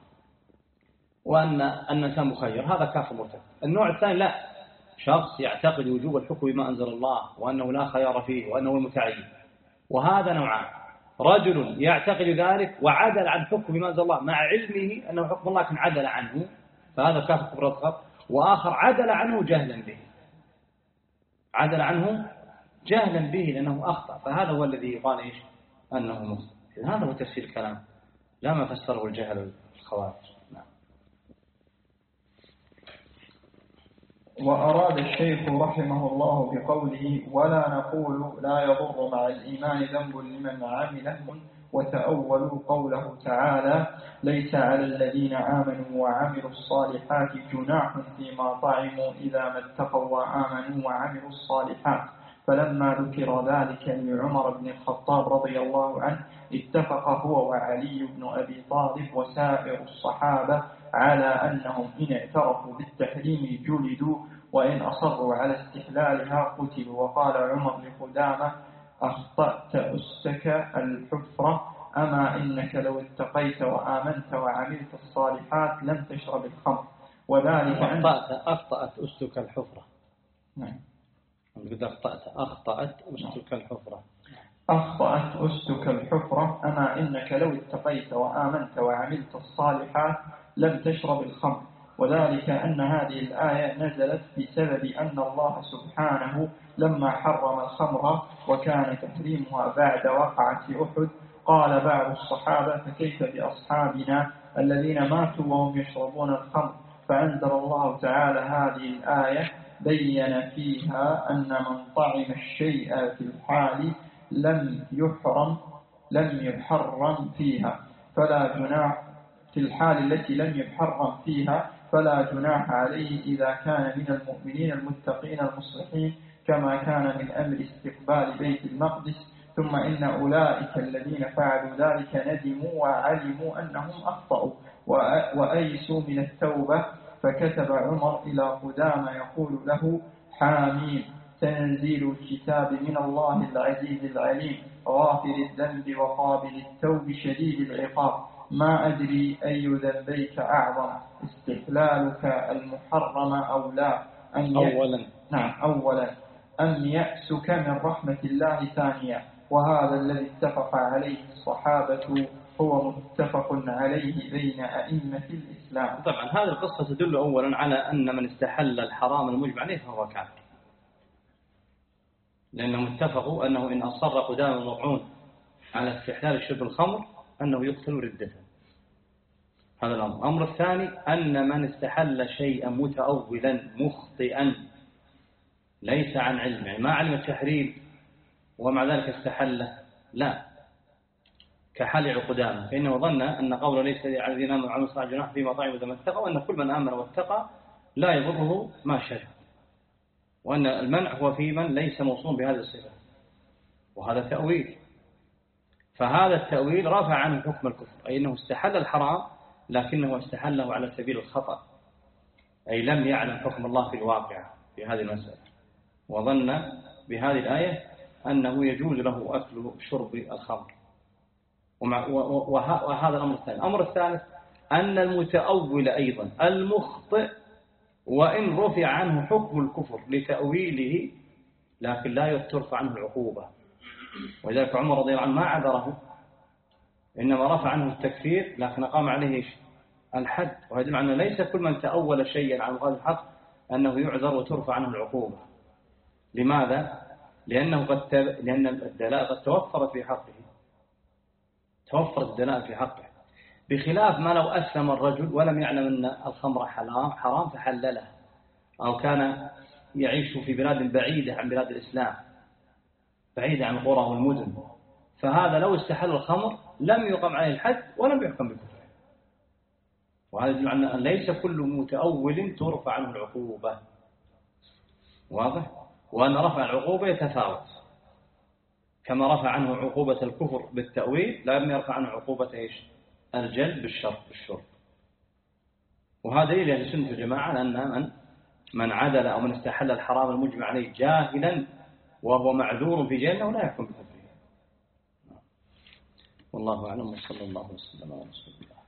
وأن أن الإنسان مخير، هذا كافر مرتد. النوع الثاني لا، شخص يعتقد وجوب الحكم بما أنزل الله وأنه لا خيار فيه وأنه المتعين، وهذا نوعان: رجل يعتقد ذلك وعدل عن حكم بما أنزل الله مع علمه أنه حكم الله لكن عدل عنه، فهذا كافر كفر أصغر. وآخر عدل عنه جهلا به، عدل عنه جهلا به لأنه أخطأ، فهذا هو الذي يقال إيش أنه مخطئ. هذا هو تفسير الكلام، لا ما فسره الجهل الخوارج. نعم. وأراد الشيخ رحمه الله بقوله ولا نقول لا يضر مع الإيمان ذنب لمن عمله، وتأولوا قوله تعالى ليس على الذين آمنوا وعملوا الصالحات جناح فيما طعموا إذا ما اتقوا وآمنوا وعملوا الصالحات. فلما ذكر ذلك لعمر بن الخطاب رضي الله عنه اتفق هو وعلي بن أبي طالب وسائر الصحابة على أنهم إن اعترفوا بالتحريم جلدوا وإن أصروا على استحلالها قتلوا. وقال عمر لقدامة أخطأت أستك الحفرة، أما إنك لو اتقيت وآمنت وعملت الصالحات لم تشرب الخمر. وذلك أخطأت أخطأت أستك الحفرة. نعم. أخطأت أخطأت أستك الحفرة. أخطأت أستك الحفرة، أما إنك لو اتقيت وآمنت وعملت الصالحات لم تشرب الخمر. وذلك أن هذه الآية نزلت بسبب أن الله سبحانه لما حرم الخمر وكان تحريمها بعد وقعة أحد قال بعض الصحابة فكيف بأصحابنا الذين ماتوا وهم يشربون الخمر، فأنزل الله تعالى هذه الآية بين فيها أن من طعم الشيء في الحال لم يحرم لم يحرم فيها فلا جناح في الحال التي لم يحرم فيها فلا جناح عليه إذا كان من المؤمنين المتقين المصلحين كما كان من أمر استقبال بيت المقدس. ثم إن أولئك الذين فعلوا ذلك ندموا وعلموا أنهم أخطأوا وأيسوا من التوبة. فكتب عمر إلى قدامة يقول له حامين تنزيل الكتاب من الله العزيز العليم غافر الذنب وقابل التوب شديد العقاب، ما أدري أي ذنبيك أعظم استحلالك المحرم أو لا أن أولا نعم أولا أم يأسك من رحمة الله ثانيا. وهذا الذي اتفق عليه الصحابة هو متفق عليه بين أئمة الإسلام. طبعا هذه القصة تدل أولا على أن من استحل الحرام المجمع عليه فهو كافر، لأنهم اتفقوا أنه إن أصر قدام المطعون على استحلال شرب الخمر أنه يقتل ردة. هذا الأمر. الأمر الثاني أن من استحل شيئا متأولا مخطئا ليس عن علم، يعني ما علم التحريم ومع ذلك استحله، لا، كحال قدامه، فإنه ظن أن قول ليس على الذين آمنوا وعملوا الصالحات جناح فيما طعموا إذا ما اتقوا، وأن كل من آمن واتقى لا يضره ما شرع، وأن المنع هو في من ليس موصوم بهذه الصفة، وهذا تأويل. فهذا التأويل رفع عنه حكم الكفر، أي أنه استحل الحرام لكنه استحله على سبيل الخطأ، أي لم يعلم حكم الله في الواقع في هذه المسألة، وظن بهذه الآية أنه يجوز له أكل شرب الخمر. وهذا الأمر الثاني. الأمر الثالث أن المتأول أيضا المخطئ وإن رفع عنه حكم الكفر لتأويله لكن لا ترفع عنه العقوبة، ولذلك عمر رضي الله عنه ما عذره، إنما رفع عنه التكفير لكن قام عليه الحد. وهذا معنى ليس كل من تأول شيئا عن غير الحق أنه يعذر وترفع عنه العقوبة. لماذا؟ لأنه قد ت... لأن الدلائل قد توفرت في حقه، توفرت الدلائل في حقه، بخلاف ما لو أسلم الرجل ولم يعلم أن الخمر حرام فحلله، أو كان يعيش في بلاد بعيدة عن بلاد الإسلام، بعيدة عن القرى والمدن، فهذا لو استحل الخمر لم يقم عليه الحد ولم يحكم بكفره. وهذا معنى أن ليس كل متأول ترفع عنه العقوبة، واضح؟ وأن رفع العقوبة يتفاوت، كما رفع عنه عقوبة الكفر بالتأويل لم يرفع عنه عقوبة إيش؟ الجلد بالشرب بالشرب. وهذا دليل أهل السنة والجماعة أن من من عدل أو من استحل الحرام المجمع عليه جاهلا وهو معذور في جهله ولا يحكم بكفره. والله أعلم، وصلى الله وسلم على رسول الله.